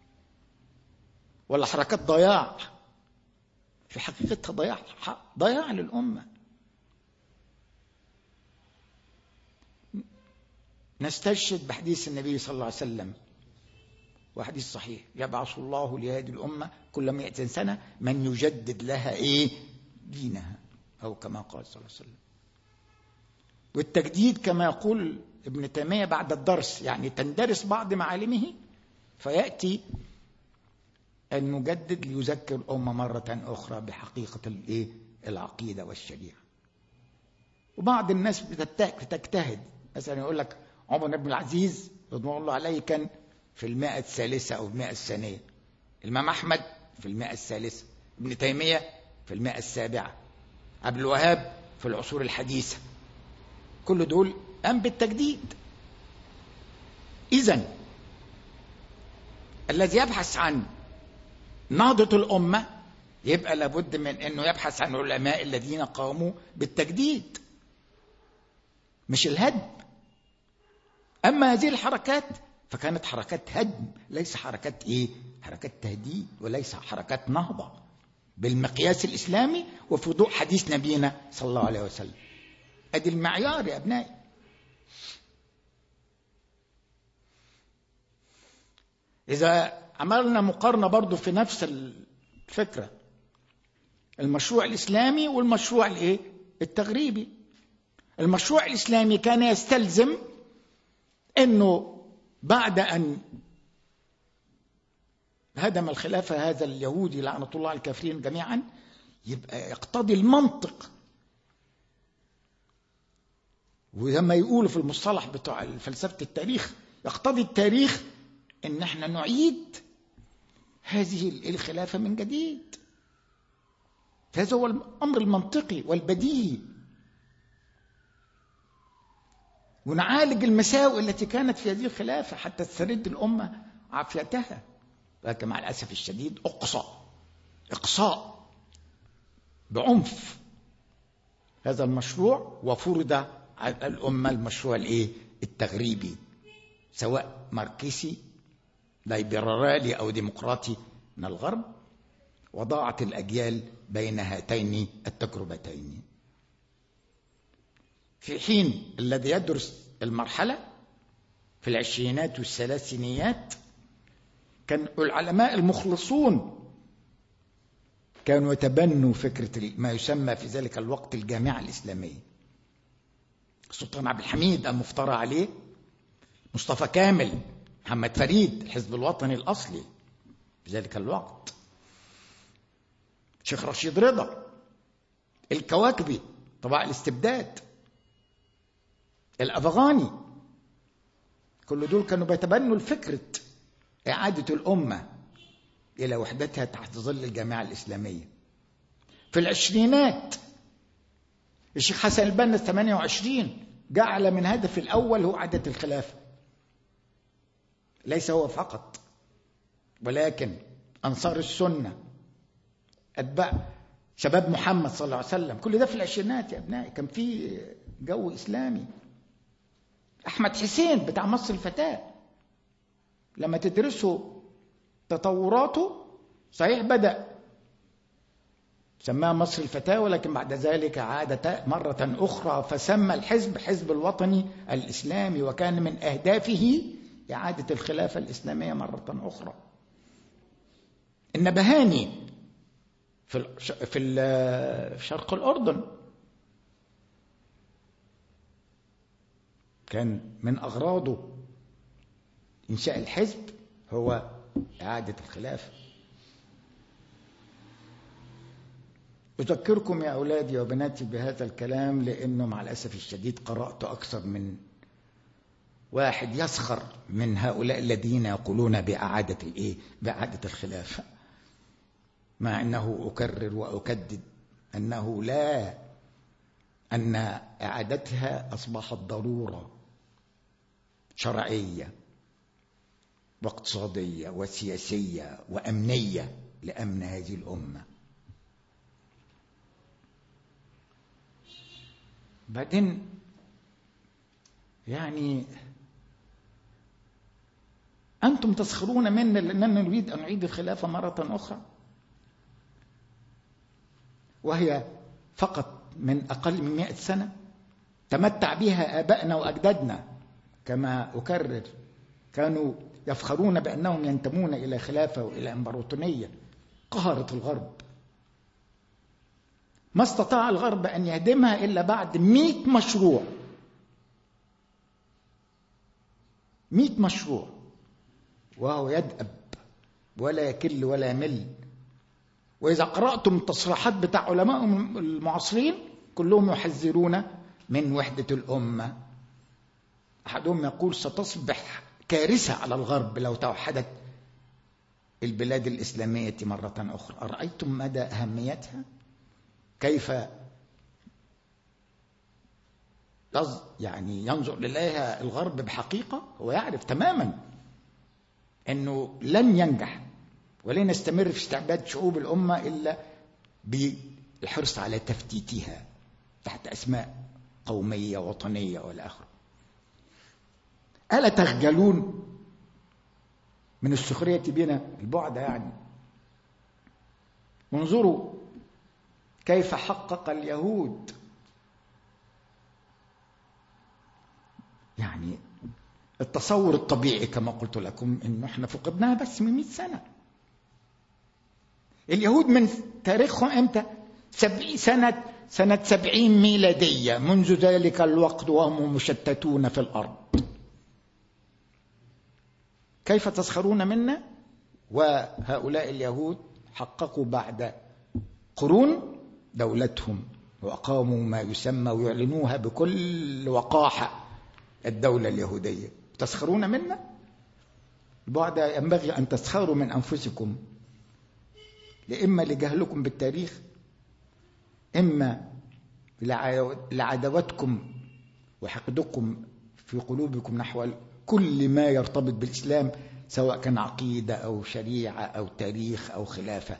ولا حركات ضياع؟ في حقيقتها ضياع للأمة. نستشهد بحديث النبي صلى الله عليه وسلم، وحديث صحيح: يبعث الله لهذه الأمة كل 100 سنة من يجدد لها دينها، أو كما قال صلى الله عليه وسلم. والتجديد كما يقول ابن تيمية بعد الدرس، يعني تندرس بعض معالمه فيأتي المجدد ليذكر الأمة مرة أخرى بحقيقة العقيدة والشريعة. وبعض الناس بتجتهد، مثلا يقول لك عمر بن العزيز رضوان الله عليه كان في 100 الثالثة أو 100 الثانية، الإمام أحمد في 100 الثالثة، ابن تيمية في 100 السابعة، عبد الوهاب في العصور الحديثة. كل دول قام بالتجديد. إذن الذي يبحث عن نهضة الأمة يبقى لابد من أنه يبحث عن العلماء الذين قاموا بالتجديد مش الهدم. أما هذه الحركات فكانت حركات هدم، ليس حركات حركات تهديد، وليس حركات نهضة بالمقياس الإسلامي وفي ضوء حديث نبينا صلى الله عليه وسلم. أدي المعيار يا أبنائي. إذا عملنا مقارنة برضو في نفس الفكرة، المشروع الإسلامي والمشروع التغريبي. المشروع الإسلامي كان يستلزم أنه بعد أن هدم الخلافة هذا اليهودي لعنة الله على الكافرين جميعا، يبقى يقتضي المنطق، ولما يقولوا في المصطلح بتوع فلسفة التاريخ يقتضي التاريخ ان احنا نعيد هذه الخلافة من جديد. هذا هو الامر المنطقي والبديهي، ونعالج المساوئ التي كانت في هذه الخلافة حتى تسترد الامة عافيتها. لكن مع الاسف الشديد اقصاء بعنف هذا المشروع، وفرض على الامة المشروع التغريبي، سواء ماركسي ليبرالي أو ديمقراطي من الغرب، وضاعت الأجيال بين هاتين التجربتين. في حين الذي يدرس المرحلة في العشرينات والثلاثينيات كان العلماء المخلصون كانوا يتبنوا فكرة ما يسمى في ذلك الوقت الجامعة الإسلامية. السلطان عبد الحميد المفترى عليه، مصطفى كامل، محمد فريد الحزب الوطني الأصلي في ذلك الوقت، شيخ رشيد رضا، الكواكبي طباع الاستبداد، الأفغاني، كل دول كانوا بيتبنوا الفكرة إعادة الأمة إلى وحدتها تحت ظل الجامعة الإسلامية. في العشرينات الشيخ حسن البنا 28 جعل من هدف الأول هو إعادة الخلافة، ليس هو فقط، ولكن أنصار السنة، أتباع شباب محمد صلى الله عليه وسلم، كل ده في العشرينات يا أبنائي. كان في جو إسلامي. أحمد حسين بتاع مصر الفتاة، لما تدرسوا تطوراته، صحيح بدأ سماها مصر الفتاة، ولكن بعد ذلك عاد مرة أخرى فسمى الحزب حزب الوطني الإسلامي، وكان من أهدافه إعادة الخلافة الإسلامية مرة أخرى. النبهاني في شرق الأردن كان من أغراضه إنشاء الحزب هو إعادة الخلافة. أذكركم يا أولادي وبناتي بهذا الكلام لأنه مع الأسف الشديد قرأت أكثر من واحد يسخر من هؤلاء الذين يقولون بإعادة الخلافة، مع أنه أكرر وأكدد أن إعادتها أصبحت ضرورة شرعية واقتصادية وسياسية وأمنية لأمن هذه الأمة. بعدين يعني أنتم تسخرون منا لأننا نريد أن نعيد الخلافة مرة أخرى، وهي فقط من أقل من 100 سنة تمتع بها آبائنا وأجدادنا. كما أكرر، كانوا يفخرون بأنهم ينتمون إلى خلافة وإلى إمبراطورية قهرت الغرب. ما استطاع الغرب أن يهدمها إلا بعد 100 مشروع، 100 مشروع، وهو يدأب ولا يكل ولا يمل. وإذا قرأتم التصريحات بتاع علماء المعاصرين كلهم يحذرون من وحدة الأمة. أحدهم يقول ستصبح كارثة على الغرب لو توحدت البلاد الإسلامية مرة أخرى. أرأيتم مدى أهميتها؟ كيف يعني ينظر إليها الغرب بحقيقة؟ هو يعرف تماما أنه لن ينجح ولن يستمر في استعباد شعوب الأمة إلا بالحرص على تفتيتها تحت أسماء قومية وطنية والى آخره. ألا تخجلون من السخرية بنا البعد يعني؟ انظروا كيف حقق اليهود يعني التصور الطبيعي كما قلت لكم إنه احنا فقدناها بس من 100 سنة. اليهود من تاريخهم امتى؟ سنة 70 ميلادية. منذ ذلك الوقت وهم مشتتون في الأرض. كيف تسخرون منا؟ وهؤلاء اليهود حققوا بعد قرون دولتهم وأقاموا ما يسمى ويعلنوها بكل وقاحة الدولة اليهودية. تسخرون منا؟ بعد ينبغي أن تسخروا من أنفسكم، إما لجهلكم بالتاريخ، إما لعداوتكم وحقدكم في قلوبكم نحو كل ما يرتبط بالإسلام، سواء كان عقيدة أو شريعة أو تاريخ أو خلافة.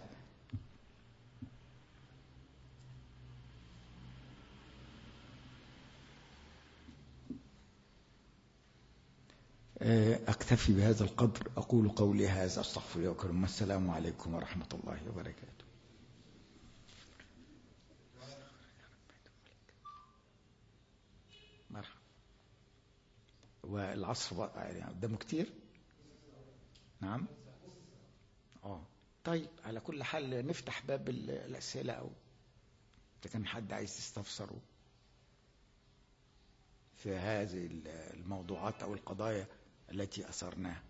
أكتفي بهذا القدر. أقول قولي هذا، أستغفر الله وأكرم. السلام عليكم ورحمة الله وبركاته. مرحبا. والعصر بقى يعني قدامه كتير. نعم. طيب، على كل حال نفتح باب الأسئلة، أو إذا كان حد عايز يستفسر في هذه الموضوعات أو القضايا التي أثرناها.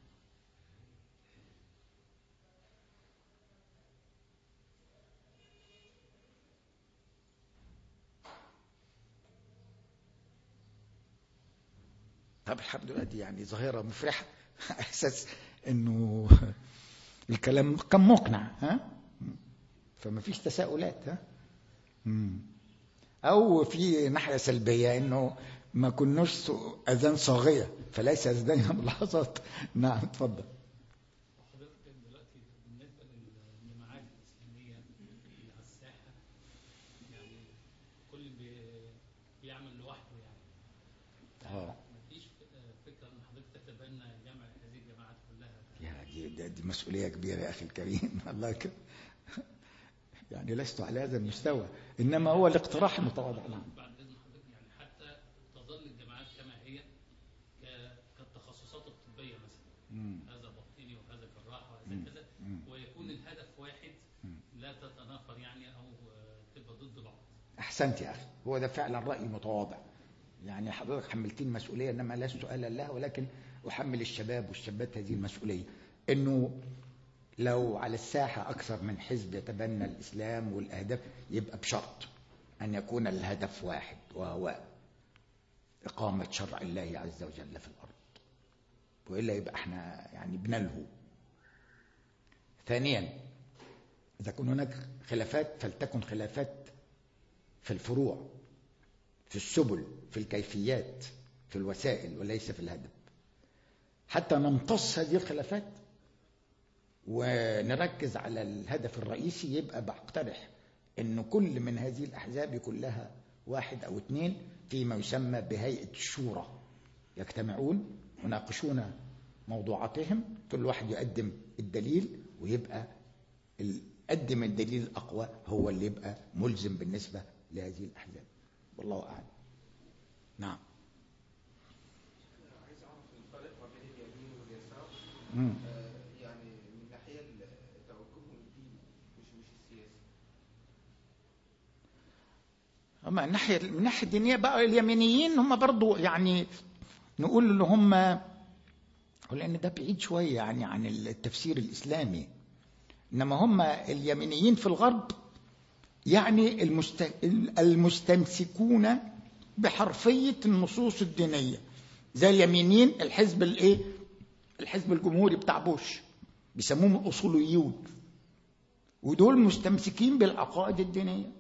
طب الحمد لله، دي يعني ظاهرة مفرحة. أساس إنه الكلام كان مقنع، فما فيش تساؤلات، أو في ناحية سلبية إنه ما كناش أذان صاغية فليس لدينا ملاحظات. نعم، اتفضل. حضرتك دلوقتي بالنسبة للجماعات الإسلامية اللي على الساحة، يعني كل بيعمل لوحده يعني. مفيش فكرة إن حضرتك تتبنى جمع هذه الجماعات كلها؟ دي مسؤولية كبيرة يا أخي الكريم. الله كده يعني لست على هذا المستوى، إنما هو الاقتراح المتواضع. نعم. بعد إذن حضرتك، يعني حتى تظل الجماعات كما هي كالتخصصات الطبية مثلا، هذا بطيني وهذا جراح وهذا كذا، ويكون الهدف واحد، لا تتنافر يعني أو تبقى ضد بعض. أحسنت يا أخي، هو ده فعلا رأي متواضع. يعني حضرتك حملتني مسؤولية، إنما لست أهلا لها، ولكن أحمل الشباب والشابات هذه المسؤولية، إنه لو على الساحة أكثر من حزب يتبنى الإسلام والأهداف، يبقى بشرط أن يكون الهدف واحد، وهو إقامة شرع الله عز وجل في الأرض، وإلا يبقى احنا يعني بنلهو. ثانيا، إذا كان هناك خلافات فلتكن خلافات في الفروع، في السبل، في الكيفيات، في الوسائل، وليس في الهدف، حتى نمتص هذه الخلافات ونركز على الهدف الرئيسي. يبقى بقترح أن كل من هذه الأحزاب يكون لها واحد أو اثنين فيما يسمى بهيئة الشورى، يجتمعون وناقشون موضوعاتهم، كل واحد يقدم الدليل، ويبقى قدم الدليل الأقوى هو اللي يبقى ملزم بالنسبة لهذه الأحزاب. والله أعلم. نعم. عايز أعرف الفرق ما بين اليمين واليسار. يعني من ناحية توجههم الديني مش السياسي. أما من الناحية الدينية بقى، اليمينيين هم برضو يعني نقول إن هم، لأن ده بعيد شوية يعني عن التفسير الإسلامي، إنما هم اليمينيين في الغرب يعني المستمسكون بحرفية النصوص الدينية، زي اليمينيين الحزب الجمهوري بتاع بوش، بيسموهم الأصوليون، ودول مستمسكين بالعقائد الدينية،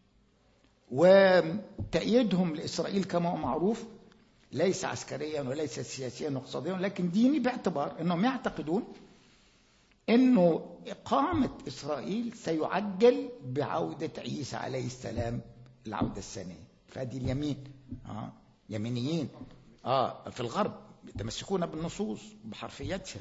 وتأييدهم لإسرائيل كما هو معروف ليس عسكريا وليس سياسيا واقتصاديا، لكن ديني، باعتبار أنهم يعتقدون إنه إقامة إسرائيل سيعجل بعودة عيسى عليه السلام العودة الثانية. فهذه اليمين يمينيين في الغرب يتمسكون بالنصوص بحرفيتها.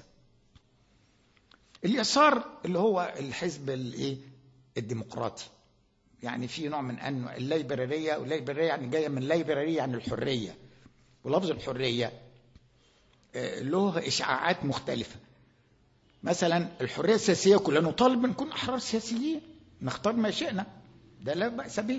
اليسار اللي هو الحزب الديمقراطي، يعني في نوع من أنه الليبرالية، والليبرالية يعني جاية من ليبرالية يعني الحرية، ولفظ الحرية له إشعاعات مختلفة. مثلا الحرية السياسية كلنا نطالب نكون أحرار سياسيين، نختار ما شئنا، ده لا بأس به.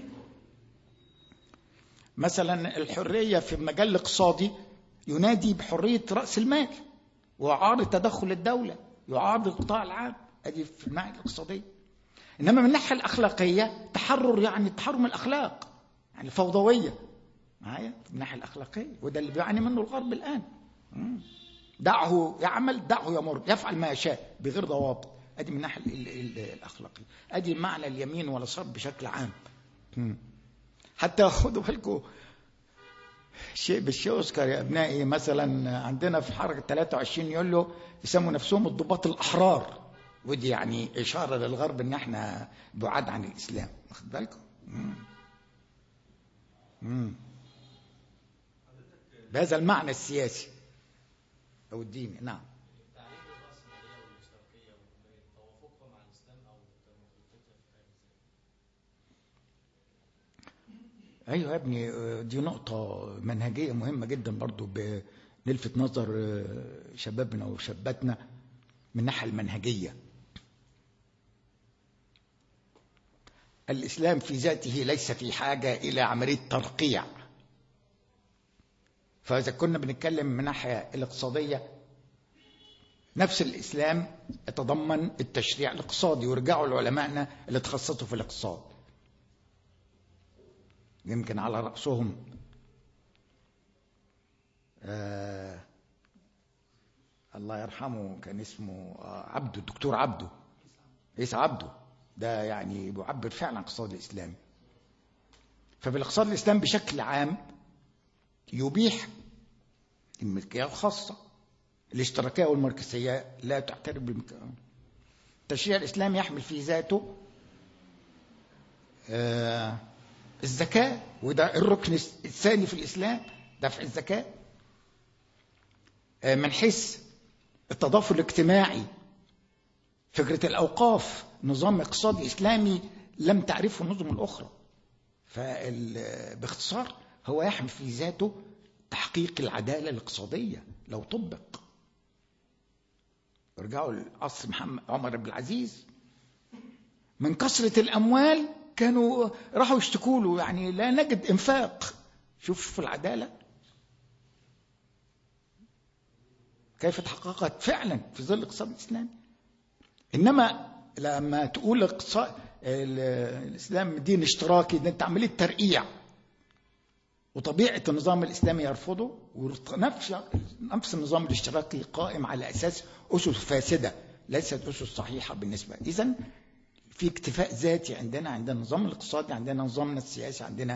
مثلا الحرية في المجال الاقتصادي ينادي بحرية رأس المال ويعارض تدخل الدولة، يعارض القطاع العام، ادي في الناحية الاقتصادية. انما من الناحية الأخلاقية تحرر، يعني تحرر من الأخلاق، يعني فوضوية معايا في الناحية الأخلاقية، وده اللي بيعاني منه الغرب الآن. دعه يعمل، دعه يمر، يفعل ما يشاء بغير ضوابط. ادي من الناحية الأخلاقية، ادي معنى اليمين واليسار بشكل عام. حتى خدوا بالكم شيء بالشيء يذكر يا ابنائي. مثلا عندنا في حركة 23 يوليو يسموا نفسهم الضباط الأحرار، ودي يعني إشارة للغرب إن احنا بعاد عن الإسلام، واخد بالكم؟ بهذا المعنى السياسي أو الديني. نعم. ايوه يا ابني، دي نقطة منهجية مهمة جدا برضو، بنلفت نظر شبابنا وشاباتنا من الناحية المنهجية. الإسلام في ذاته ليس في حاجة إلى عملية ترقيع. فإذا كنا بنتكلم من الناحية الاقتصادية، نفس الإسلام يتضمن التشريع الاقتصادي، ويرجعوا لعلمائنا اللي تخصصوا في الاقتصاد، يمكن على رأسهم الله يرحمه كان اسمه عبده، الدكتور عبده، عيسى عبده، ده يعني بيعبر فعلا عن الاقتصاد الإسلامي. فبالاقتصاد الإسلامي بشكل عام يبيح الملكية الخاصة، الاشتراكية والماركسية لا تعترف بالملكية. التشريع الإسلامي يحمل في ذاته الزكاة، وده الركن الثاني في الإسلام، دفع الزكاة. من حيث التضافر الاجتماعي، فكرة الأوقاف نظام اقتصادي إسلامي لم تعرفه النظم الأخرى. باختصار هو يحمل في ذاته تحقيق العدالة الاقتصادية لو طبق. ارجعوا لعصر محمد عمر بن العزيز، من كثرة الأموال كانوا راحوا يشتكوا له، يعني لا نجد إنفاق. شوف في العدالة كيف تحققت فعلا في ظل الاقتصاد الإسلامي. إنما لما تقول الإسلام دين اشتراكي، ده أنت عملية ترقيع، وطبيعة النظام الإسلامي يرفضه. ونفس النظام الاشتراكي قائم على أساس أسس فاسدة ليست أسس صحيحة بالنسبة. إذن في اكتفاء ذاتي عندنا النظام الاقتصادي، عندنا نظامنا السياسي، عندنا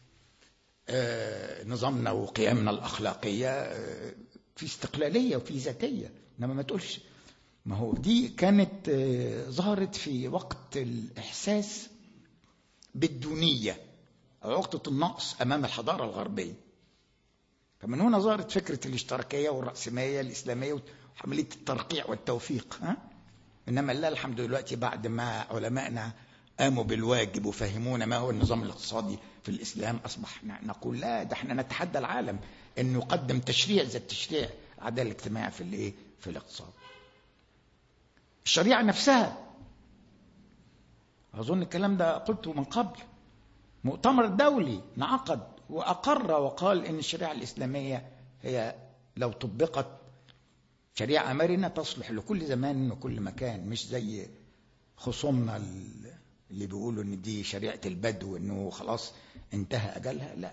نظامنا وقيمنا الأخلاقية، في استقلالية وفي ذاتية. إنما ما تقولش، ما هو دي كانت ظهرت في وقت الإحساس بالدونية أو عقدة النقص أمام الحضارة الغربية. فمن هنا ظهرت فكرة الاشتراكية والرأسمالية الإسلامية وعملية الترقيع والتوفيق. إنما الله الحمد دلوقتي بعد ما علمائنا قاموا بالواجب وفهمونا ما هو النظام الاقتصادي في الإسلام، أصبح نقول لا، ده احنا نتحدى العالم أن يقدم تشريع زي التشريع العدالة الاجتماعية في الاقتصاد. الشريعة نفسها، أظن الكلام ده قلته من قبل، مؤتمر دولي انعقد وأقر وقال إن الشريعة الإسلامية هي لو طبقت شريعة مرنة تصلح لكل زمان وكل مكان، مش زي خصومنا اللي بيقولوا إن دي شريعة البدو إنه خلاص انتهى أجلها. لا.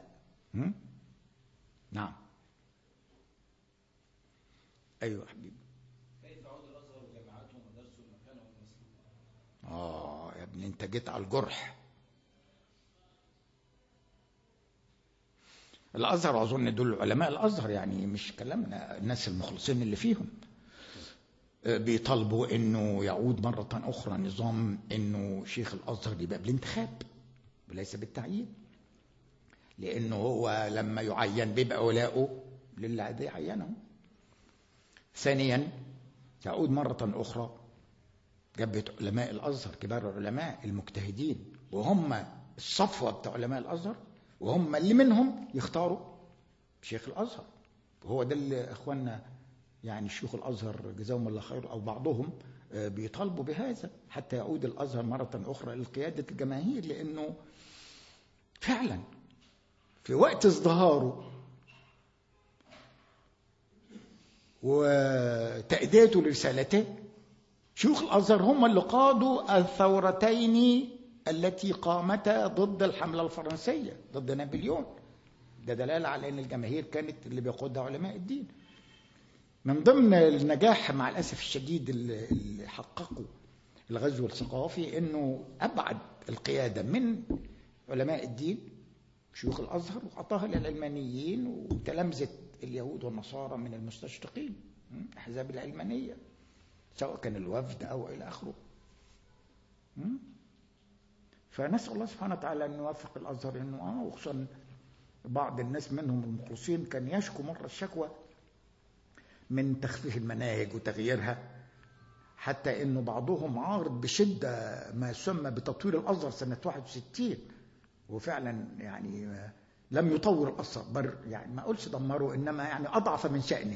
نعم. أيوة حبيبي. كيف عود الأزهر وجامعاته ومدارسه المكانه والمسلوك؟ يا ابني أنت جيت على الجرح. الأزهر أظن دول علماء الأزهر، يعني مش كلامنا الناس المخلصين اللي فيهم. بيطالبوا انه يعود مرة اخرى نظام انه شيخ الازهر يبقى بالانتخاب وليس بالتعيين، لانه هو لما يعين بيبقى ولاؤه للي عينه. ثانيا تعود مرة اخرى جبهة علماء الازهر، كبار العلماء المجتهدين، وهم الصفوة بتاع علماء الازهر، وهم اللي منهم يختاروا شيخ الازهر. وهو ده اللي اخواننا يعني شيوخ الازهر جزاهم الله خير او بعضهم بيطالبوا بهذا، حتى يعود الازهر مرة اخرى لقيادة الجماهير، لانه فعلا في وقت ازدهاره وتأديته لرسالته شيوخ الازهر هم اللي قادوا الثورتين التي قامتا ضد الحملة الفرنسية ضد نابليون. ده دلالة على ان الجماهير كانت اللي بيقودها علماء الدين. من ضمن النجاح مع الأسف الشديد اللي حققوا الغزو الثقافي انه ابعد القيادة من علماء الدين شيوخ الازهر وعطاها للعلمانيين وتلامذة اليهود والنصارى من المستشرقين احزاب العلمانية، سواء كان الوفد او الى اخره. فنسأل الله سبحانه وتعالى ان يوفق الازهر انه وخصوصا بعض الناس منهم المخلصين كان يشكو مرة الشكوى من تخفيف المناهج وتغييرها، حتى انه بعضهم عارض بشدة ما يسمى بتطوير الازهر سنة 61، وفعلا يعني لم يطور الازهر، يعني ما اقولش دمره، انما يعني اضعف من شأنه،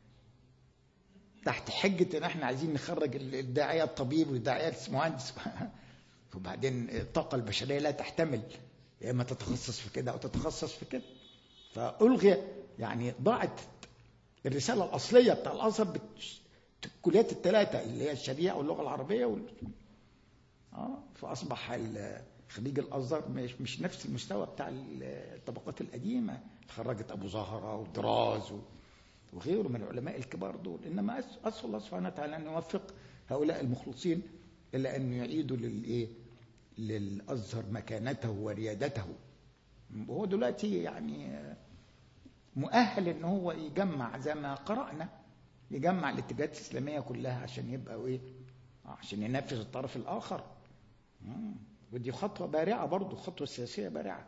تحت حجة ان احنا عايزين نخرج الداعية الطبيب والداعية المهندس وبعدين الطاقة البشرية لا تحتمل يا اما تتخصص في كده او تتخصص في كده، فألغي يعني ضاعت الرسالة الأصلية بتاع الأزهر بالكليات الثلاثة اللي هي الشريعة واللغة العربية فأصبح خريج الأزهر مش نفس المستوى بتاع الطبقات القديمة، خرجت أبو زهرة ودراز وغيره من العلماء الكبار دول. إنما أسأل الله سبحانه وتعالى أن يوفق هؤلاء المخلصين إلا أن يعيدوا للأزهر مكانته وريادته. وهو دلوقتي يعني مؤهل ان هو يجمع زي ما قرأنا، يجمع الاتجاهات الإسلامية كلها عشان يبقى عشان ينافس الطرف الآخر. ودي خطوة بارعة برضو، خطوة سياسية بارعة.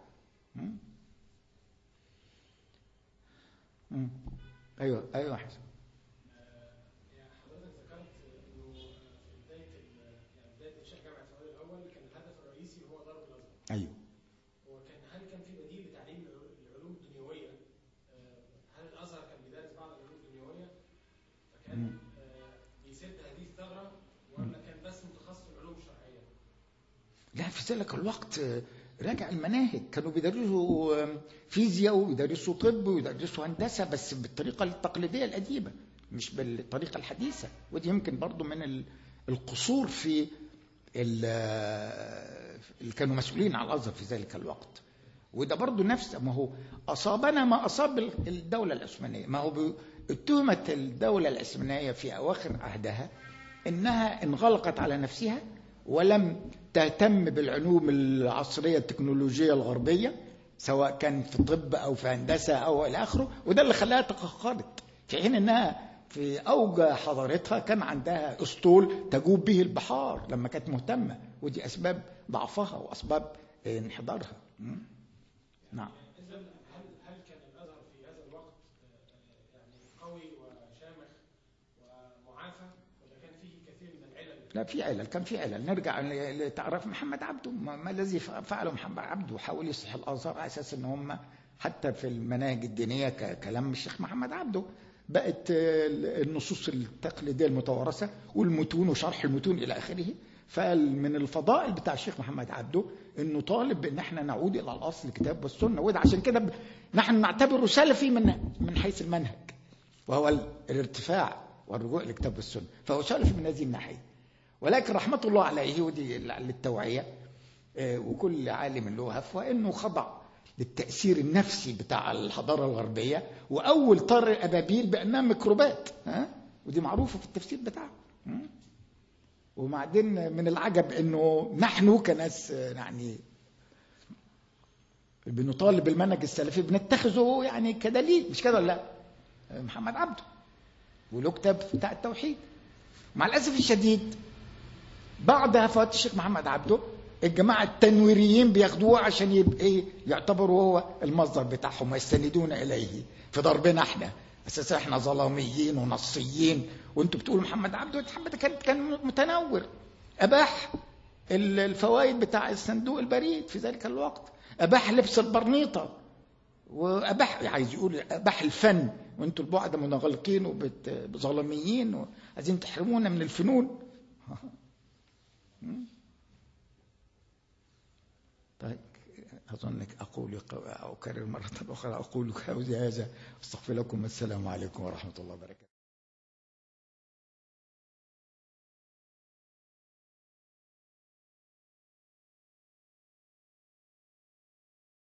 ايوه حسن. يعني حضرتك ذكرت انه في بداية انشاء جامعة الفؤاد الاول كان الهدف الرئيسي هو ضرب الازهر. ايوه. هل كان في بديل لتعليم العلوم الدنيوية؟ هل الازهر كان بيدرس بعض العلوم الدنيوية فكان بيسد هذه الثغرة، ولا كان بس متخصص في العلوم الشرعية؟ لا، في ذلك الوقت راجع المناهج كانوا بيدرسوا فيزياء ويدرسوا طب ويدرسوا هندسة، بس بالطريقة التقليدية القديمة مش بالطريقة الحديثة. ودي يمكن برضو من القصور في اللي كانوا مسؤولين على الأزهر في ذلك الوقت. وده برضو نفس ما هو أصابنا ما أصاب الدولة العثمانية. ما هو اتهمت الدولة العثمانية في أواخر عهدها إنها انغلقت على نفسها ولم تهتم بالعلوم العصرية التكنولوجية الغربية، سواء كان في طب أو في هندسة أو إلى آخره. وده اللي خلاها تقهقرت، في حين إنها في أوج حضارتها كان عندها أسطول تجوب به البحار لما كانت مهتمة. ودي أسباب ضعفها وأسباب انحدارها. نعم. هل كان الأزهر في هذا الوقت يعني قوي وشامخ ومعافى، ولا كان فيه كثير من العلل؟ لا، في علل، كان في علل. نرجع لتعرف محمد عبده، ما الذي فعله محمد عبده؟ حاول يصلح الأزهر على أساس إن هم حتى في المناهج الدينية كلام الشيخ محمد عبده بقت النصوص التقليدية المتوارثة والمتون وشرح المتون إلى آخره. فمن الفضائل بتاع الشيخ محمد عبده إنه طالب بأن احنا نعود إلى الأصل الكتاب والسنة. وده عشان كده نحن نعتبره سلفي من حيث المنهج، وهو الارتفاع والرجوع للكتاب والسنة، فهو سلفي من هذه الناحية. ولكن رحمة الله عليه، ودي للتوعية، وكل عالم له هفوة، إنه خضع للتأثير النفسي بتاع الحضارة الغربية، وأول طار الأبابيل بأنها ميكروبات، ودي معروفة في التفسير بتاعه. وبعدين من العجب إنه نحن كناس يعني بنطالب بالمنهج السلفي بنتخذه يعني كدليل، مش كده ولا لا؟ محمد عبده وله كتاب بتاع التوحيد، مع الأسف الشديد بعد وفاة الشيخ محمد عبده الجماعة التنويريين بياخدوه عشان يبقى يعتبروا هو المصدر بتاعهم ويستندون إليه في ضربنا احنا. أساسا احنا ظلاميين ونصيين، وانتوا بتقولوا محمد عبده. محمد كان متنور، أباح الفوائد بتاع الصندوق البريد في ذلك الوقت، أباح لبس البرنيطة، وأباح عايز يقول أباح الفن، وانتوا البعد منغلقين وظلاميين وعايزين تحرمونا من الفنون. طيب أظنك أقول أو أكرر مرة أخرى أقول قولي هذا، أستغفر لكم. السلام عليكم ورحمة الله وبركاته.